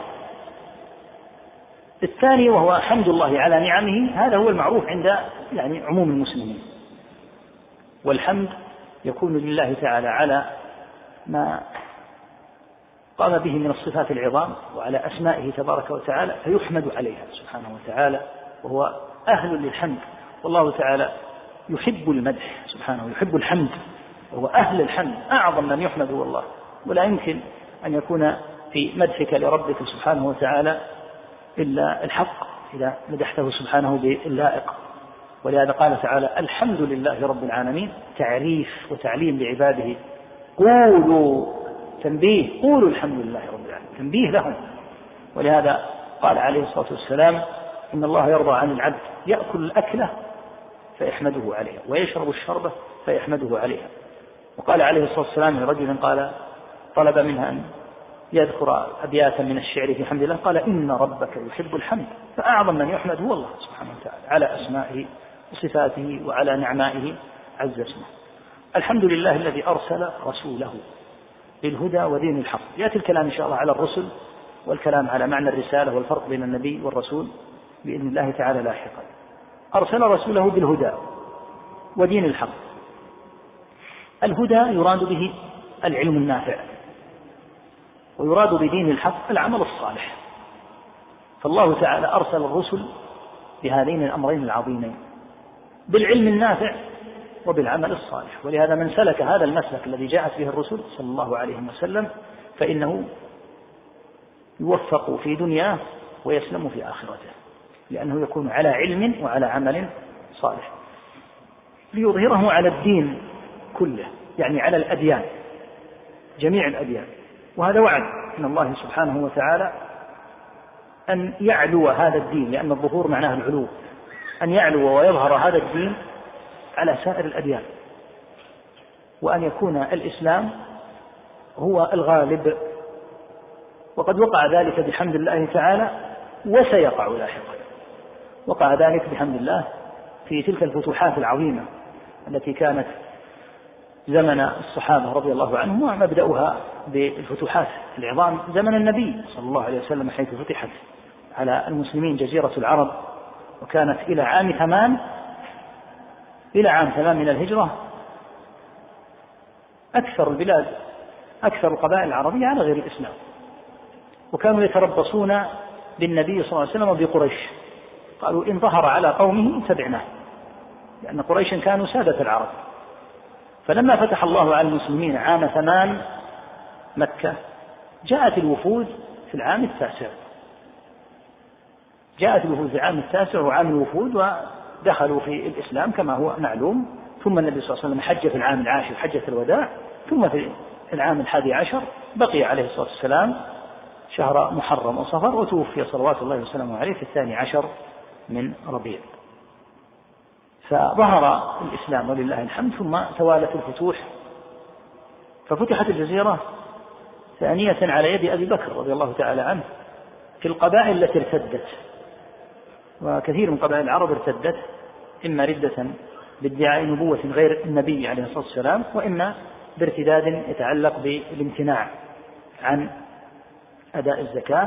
الثاني وهو حمد الله على نعمه، هذا هو المعروف عند يعني عموم المسلمين. والحمد يكون لله تعالى على ما قام به من الصفات العظام وعلى أسمائه تبارك وتعالى، فيحمد عليها سبحانه وتعالى وهو أهل للحمد. والله تعالى يحب المدح سبحانه، يحب الحمد وهو أهل الحمد، أعظم من يحمد هو الله. ولا يمكن أن يكون في مدحك لربك سبحانه وتعالى إلا الحق إذا مدحته سبحانه باللائق. ولهذا قال تعالى الحمد لله رب العالمين، تعريف وتعليم لعباده. قولوا، تنبيه، قولوا الحمد لله رب العالمين، تنبيه لهم. ولهذا قال عليه الصلاة والسلام إن الله يرضى عن العبد يأكل الأكلة فيحمده عليها ويشرب الشربة فيحمده عليها. وقال عليه الصلاة والسلام لرجل قال طلب منها أن يذكر أبياتا من الشعر في حمد الله، قال إن ربك يحب الحمد. فأعظم من يحمد هو الله سبحانه وتعالى على أسمائه وصفاته وعلى نعمائه عز اسمه. الحمد لله الذي أرسل رسوله بالهدى ودين الحق. يأتي الكلام إن شاء الله على الرسل والكلام على معنى الرسالة والفرق بين النبي والرسول بإذن الله تعالى لاحقا. أرسل رسوله بالهدى ودين الحق. الهدى يراد به العلم النافع، ويراد بدين الحق العمل الصالح. فالله تعالى أرسل الرسل بهذين الأمرين العظيمين، بالعلم النافع وبالعمل الصالح. ولهذا من سلك هذا المسلك الذي جاءت به الرسل صلى الله عليه وسلم فإنه يوفق في دنياه ويسلم في آخرته، لأنه يكون على علم وعلى عمل صالح، ليظهره على الدين كله، يعني على الأديان، جميع الأديان. وهذا وعد من الله سبحانه وتعالى أن يعلو هذا الدين، لأن الظهور معناه العلو، أن يعلو ويظهر هذا الدين على سائر الأديان، وأن يكون الإسلام هو الغالب. وقد وقع ذلك بحمد الله تعالى وسيقع لاحقا. وقع ذلك بحمد الله في تلك الفتوحات العظيمة التي كانت زمن الصحابة رضي الله عنهم، ومبدأها بالفتوحات العظام زمن النبي صلى الله عليه وسلم، حيث فتحت على المسلمين جزيرة العرب، وكانت إلى عام ثمان إلى عام ثمان من الهجرة أكثر البلاد، أكثر القبائل العربية على غير الإسلام، وكانوا يتربصون بالنبي صلى الله عليه وسلم وبقريش. قالوا إن ظهر على قومه تبعناه، لأن قريشا كانوا سادة العرب. فلما فتح الله على المسلمين عام ثمان مكة، جاءت الوفود في العام التاسع، جاءت الوفود في العام التاسع وعام الوفود، ودخلوا في الإسلام كما هو معلوم. ثم النبي صلى الله عليه وسلم حج في العام العاشر حجة الوداع، ثم في العام الحادي عشر بقي عليه الصلاة والسلام شهر محرم وصفر، وتوفي صلوات الله وسلامه عليه في الثاني عشر من ربيع. فظهر الإسلام ولله الحمد، ثم توالت الفتوح، ففتحت الجزيرة ثانية على يد أبي بكر رضي الله تعالى عنه في القبائل التي ارتدت، وكثير من قبائل العرب ارتدت، إما ردة بادعاء نبوة غير النبي عليه الصلاة والسلام، وإما بارتداد يتعلق بالامتناع عن أداء الزكاة،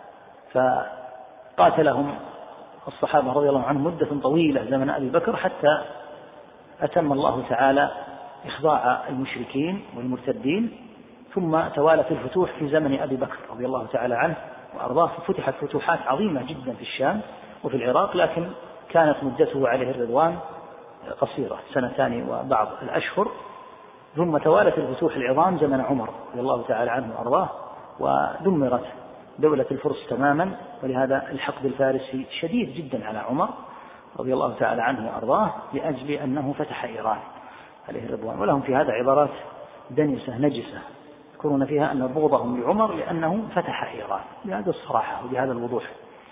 فقاتلهم الصحابة رضي الله عنهم مدة طويلة زمن أبي بكر حتى أتم الله تعالى إخضاع المشركين والمرتدين، ثم توالت الفتوح في زمن أبي بكر رضي الله تعالى عنه وأرضاه، فتحت فتوحات عظيمة جدا في الشام وفي العراق، لكن كانت مدته عليه الرضوان قصيرة سنتان وبعض الأشهر، ثم توالت الفتوح العظام زمن عمر رضي الله تعالى عنه وأرضاه، ودمرت دولة الفرس تماما، ولهذا الحقد الفارسي شديد جدا على عمر رضي الله تعالى عنه وأرضاه لأجل أنه فتح إيران عليه الرضوان. ولهم في هذا عبارات دنيسة نجسة يذكرون فيها أن بغضهم لعمر لأنه فتح إيران بهذا الصراحة وبهذا الوضوح.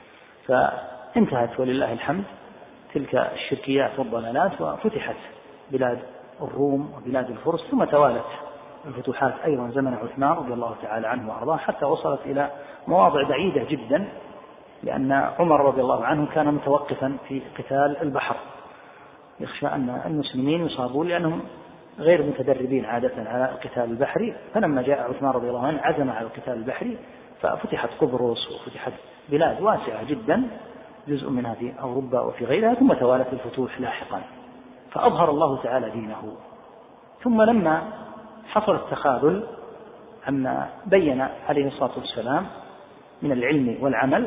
فانتهت ولله الحمد تلك الشركيات والضلالات، وفتحت بلاد الروم وبلاد الفرس، ثم توالت الفتوحات أيضا زمن عثمان رضي الله تعالى عنه وأرضاه حتى وصلت إلى مواضع بعيدة جدا، لأن عمر رضي الله عنه كان متوقفا في قتال البحر، يخشى أن المسلمين يصابون لأنهم غير متدربين عادة على القتال البحري، فلما جاء عثمان رضي الله عنه عزم على القتال البحري، ففتحت قبرص وفتحت بلاد واسعة جدا جزء منها في أوروبا وفي غيرها، ثم توالت الفتوح لاحقا، فأظهر الله تعالى دينه. ثم لما حصل التخاذل عما بين عليه الصلاة والسلام من العلم والعمل،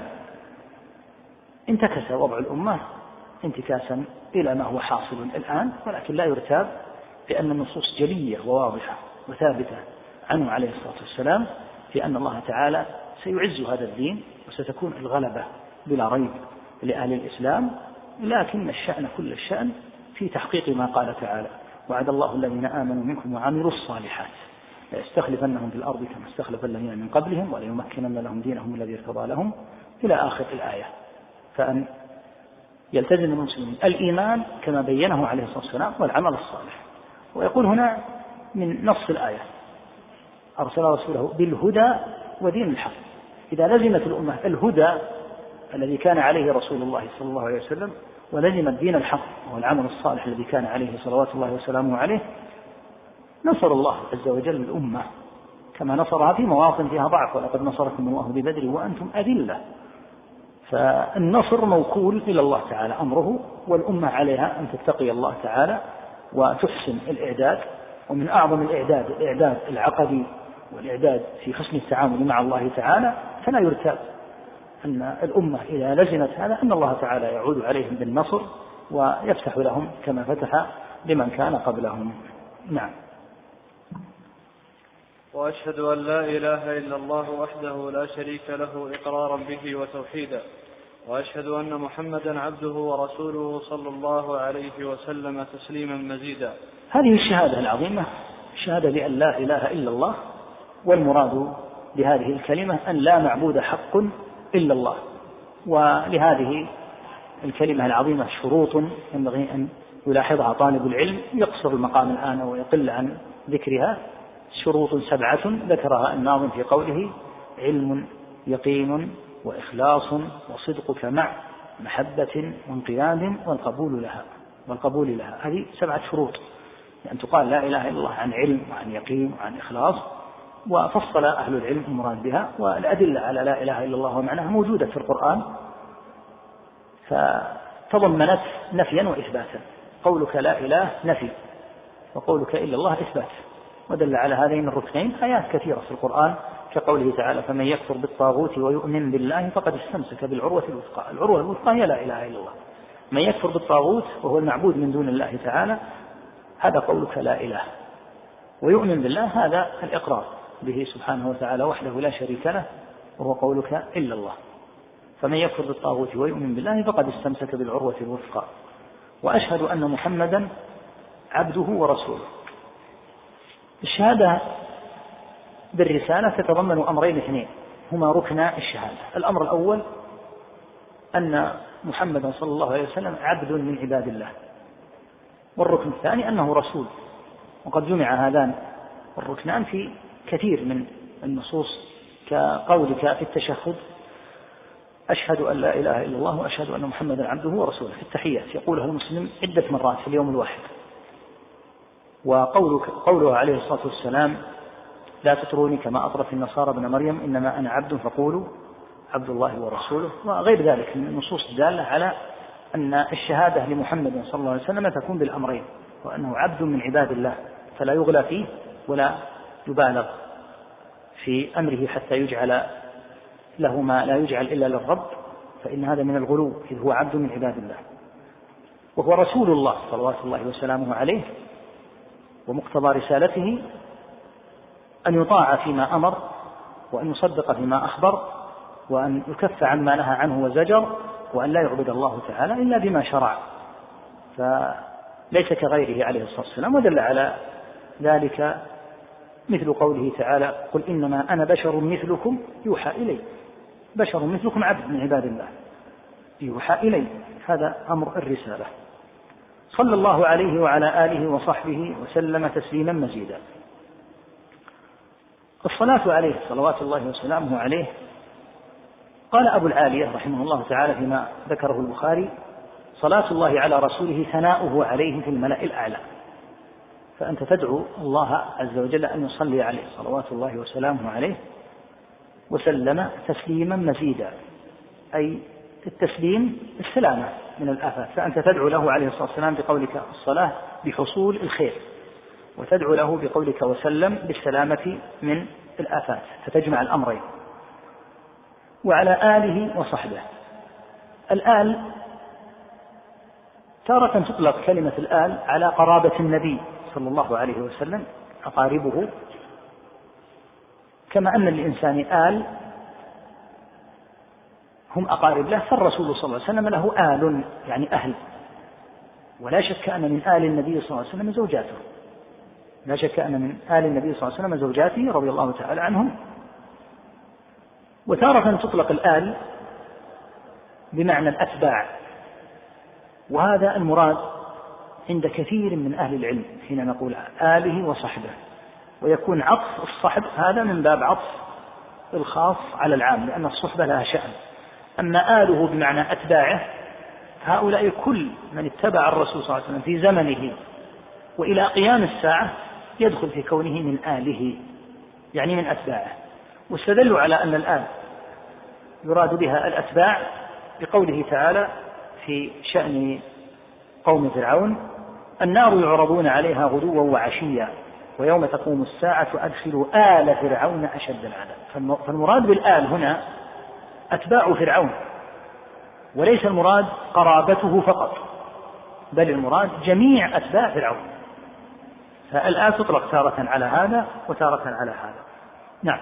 انتكس وضع الأمة انتكاسا إلى ما هو حاصل الآن، ولكن لا يرتاب بأن النصوص جلية وواضحة وثابتة عنه عليه الصلاة والسلام في أن الله تعالى سيعز هذا الدين وستكون الغلبة بلا ريب لأهل الإسلام، لكن الشأن كل الشأن في تحقيق ما قال تعالى: وعد الله الذين آمنوا منكم وعملوا الصالحات ليستخلفنهم في الأرض كما استخلف الذين من قبلهم وليمكنن لهم دينهم الذي ارتضى لهم إلى آخر الآية. فأن يلتزم المسلمين الإيمان كما بينه عليه الصلاة والسلام والعمل الصالح. ويقول هنا من نص الآية: أرسل رسوله بالهدى ودين الحق. إذا لزمت الأمة الهدى الذي كان عليه رسول الله صلى الله عليه وسلم، ولزم الدين الحق والعمل الصالح الذي كان عليه صلوات الله وسلامه عليه، نصر الله عز وجل الأمة كما نصرها في مواطن فيها ضعف: ولقد نصركم الله ببدر وأنتم أذلة. فالنصر موكول إلى الله تعالى أمره، والأمة عليها أن تتقي الله تعالى وتحسن الإعداد. ومن أعظم الإعداد الإعداد العقدي والإعداد في حسن التعامل مع الله تعالى. فلا يرتاب أن الأمة إذا لزمت هذا أن الله تعالى يعود عليهم بالنصر ويفتح لهم كما فتح لمن كان قبلهم. نعم. وأشهد أن لا إله إلا الله وحده لا شريك له إقرارا به وتوحيدا، وأشهد أن محمدا عبده ورسوله صلى الله عليه وسلم تسليما مزيدا. هذه الشهادة العظيمة، شهادة بأن لا إله إلا الله، والمراد بهذه الكلمة أن لا معبود حق إلا الله. ولهذه الكلمة العظيمة شروط ينبغي أن يلاحظها طالب العلم، يقصر المقام الآن ويقل عن ذكرها. شروط سبعة ذكرها الناظم في قوله: علم يقين وإخلاص وصدقك مع محبة وانقياد والقبول لها والقبول لها. هذه سبعة شروط، لأن تقال لا إله إلا الله عن علم وعن يقين وعن إخلاص. وفصل أهل العلم المراد بها، والأدلة على لا إله إلا الله ومعناها موجودة في القرآن، فتضمنت نفيا وإثباتا. قولك لا إله نفي، وقولك إلا الله إثبات، ودل على هذين الركنين آيات كثيرة في القرآن، كقوله تعالى: فمن يكفر بالطاغوت ويؤمن بالله فقد استمسك بالعروة الوثقى. العروة الوثقى هي لا إله إلا الله. من يكفر بالطاغوت وهو المعبود من دون الله تعالى، هذا قولك لا إله. ويؤمن بالله هذا الإقرار به سبحانه وتعالى وحده لا شريك له، وهو قولك إلا الله. فمن يكفر بالطاغوت ويؤمن بالله فقد استمسك بالعروة الوثقى. وأشهد أن محمدا عبده ورسوله. الشهادة بالرسالة تتضمن أمرين اثنين هما ركنا الشهادة. الأمر الأول أن محمدا صلى الله عليه وسلم عبد من عباد الله، والركن الثاني أنه رسول. وقد جمع هذان الركنان في كثير من النصوص، كقولك في التشهد: أشهد أن لا إله إلا الله وأشهد أن محمدا عبده ورسوله. في التحيات يقولها المسلم عدة مرات في اليوم الواحد. وقوله قوله عليه الصلاة والسلام لا تطروني كما أطرت النصارى ابن مريم إنما أنا عبد فقولوا عبد الله ورسوله، وغير ذلك من النصوص الدالة على أن الشهادة لمحمد صلى الله عليه وسلم تكون بالأمرين، وأنه عبد من عباد الله فلا يغلى فيه ولا يبالغ في أمره حتى يجعل له ما لا يجعل إلا للرب، فإن هذا من الغلو إذ هو عبد من عباد الله، وهو رسول الله صلوات الله وسلامه عليه، ومقتضى رسالته أن يطاع فيما أمر وأن يصدق فيما أخبر وأن يكف عما نهى عنه وزجر، وأن لا يعبد الله تعالى إلا بما شرع، فليس كغيره عليه الصلاة والسلام. ودل على ذلك مثل قوله تعالى قل إنما أنا بشر مثلكم يوحى إلي، بشر مثلكم عبد من عباد الله يوحى إلي، هذا أمر الرسالة. صلى الله عليه وعلى آله وصحبه وسلم تسليما مزيدا. الصلاة عليه صلوات الله وسلامه عليه، قال أبو العالية رحمه الله تعالى فيما ذكره البخاري صلاة الله على رسوله ثناؤه عليه في الملأ الأعلى، فأنت تدعو الله عز وجل أن يصلي عليه صلوات الله وسلامه عليه وسلم تسليما مزيدا، أي التسليم السلامة من الآفات، فأنت تدعو له عليه الصلاة والسلام بقولك الصلاة بحصول الخير، وتدعو له بقولك وسلم بالسلامة من الآفات، فتجمع الأمرين. وعلى آله وصحبه. الآل تارة تطلق كلمة الآل على قرابة النبي صلى الله عليه وسلم، أقاربه، كما أن الإنسان آل هم أقارب له، فالرسول صلى الله عليه وسلم له آل يعني أهل، ولا شك أن من آل النبي صلى الله عليه وسلم زوجاته، لا شك أن من آل النبي صلى الله عليه وسلم زوجاته رضي الله تعالى عنهم. وتارة تطلق الآل بمعنى الأتباع، وهذا المراد عند كثير من أهل العلم حين نقول آله وصحبه، ويكون عطف الصحب هذا من باب عطف الخاص على العام، لأن الصحبة لها شأن. أما آله بمعنى أتباعه، هؤلاء كل من اتبع الرسول صلى الله عليه وسلم في زمنه وإلى قيام الساعة يدخل في كونه من آله، يعني من أتباعه. واستدلوا على أن الآل يراد بها الأتباع بقوله تعالى في شأن قوم فرعون النار يعرضون عليها غدوا وعشيا ويوم تقوم الساعة أدخلوا آل فرعون أشد العذاب. فالمراد بالآل هنا أتباع فرعون، وليس المراد قرابته فقط، بل المراد جميع أتباع فرعون. فالآل تطلق تارة على هذا وتارة على هذا. نعم.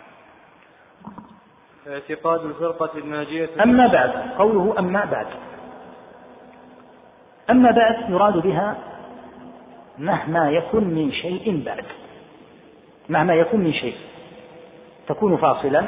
اعتقاد الفرقة الناجية. أما بعد، قوله أما بعد، أما بعد يراد بها مهما يكن من شيء بعد، مهما يكن من شيء تكون فاصلا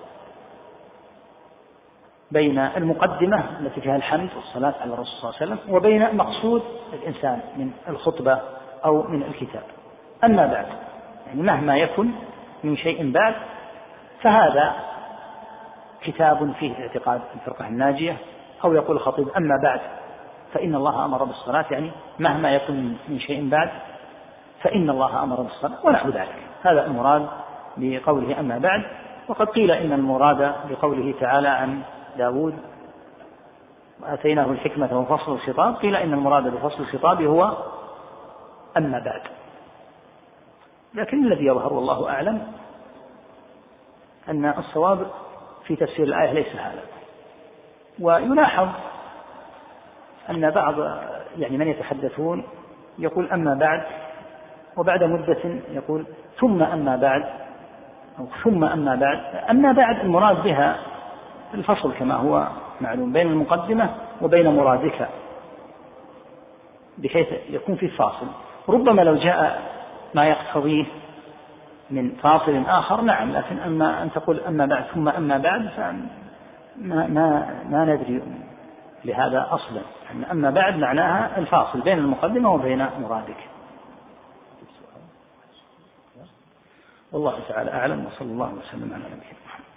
بين المقدمة التي فيها الحمد والصلاة على الرسول صلى الله عليه وسلم وبين مقصود الإنسان من الخطبة أو من الكتاب. أما بعد يعني مهما يكن من شيء بعد، فهذا كتاب فيه اعتقاد الفرقة الناجية، أو يقول الخطيب أما بعد فإن الله أمر بالصلاة، يعني مهما يكن من شيء بعد فإن الله أمر بالصلاة ونحو ذلك. هذا المراد بقوله أما بعد. وقد قيل إن المراد بقوله تعالى عن داود وآتيناه الحكمة وفصل الخطاب، قيل إن المراد بفصل الخطاب هو أما بعد، لكن الذي يظهر والله أعلم أن الصواب في تفسير الآية ليس هذا. ويلاحظ أن بعض يعني من يتحدثون يقول أما بعد، وبعد مدة يقول ثم أما بعد، أو ثم أما بعد. أما بعد المراد بها الفصل كما هو معلوم بين المقدمة وبين مرادك، بحيث يكون في فاصل. ربما لو جاء ما يقتضيه من فاصل آخر نعم، لكن أما أن تقول أما بعد ثم أما بعد فما ما, ما ندري لهذا أصلا. أما بعد معناها الفاصل بين المقدمة وبين مرادك. والله تعالى أعلم، وصلى الله وسلم على نبينا محمد.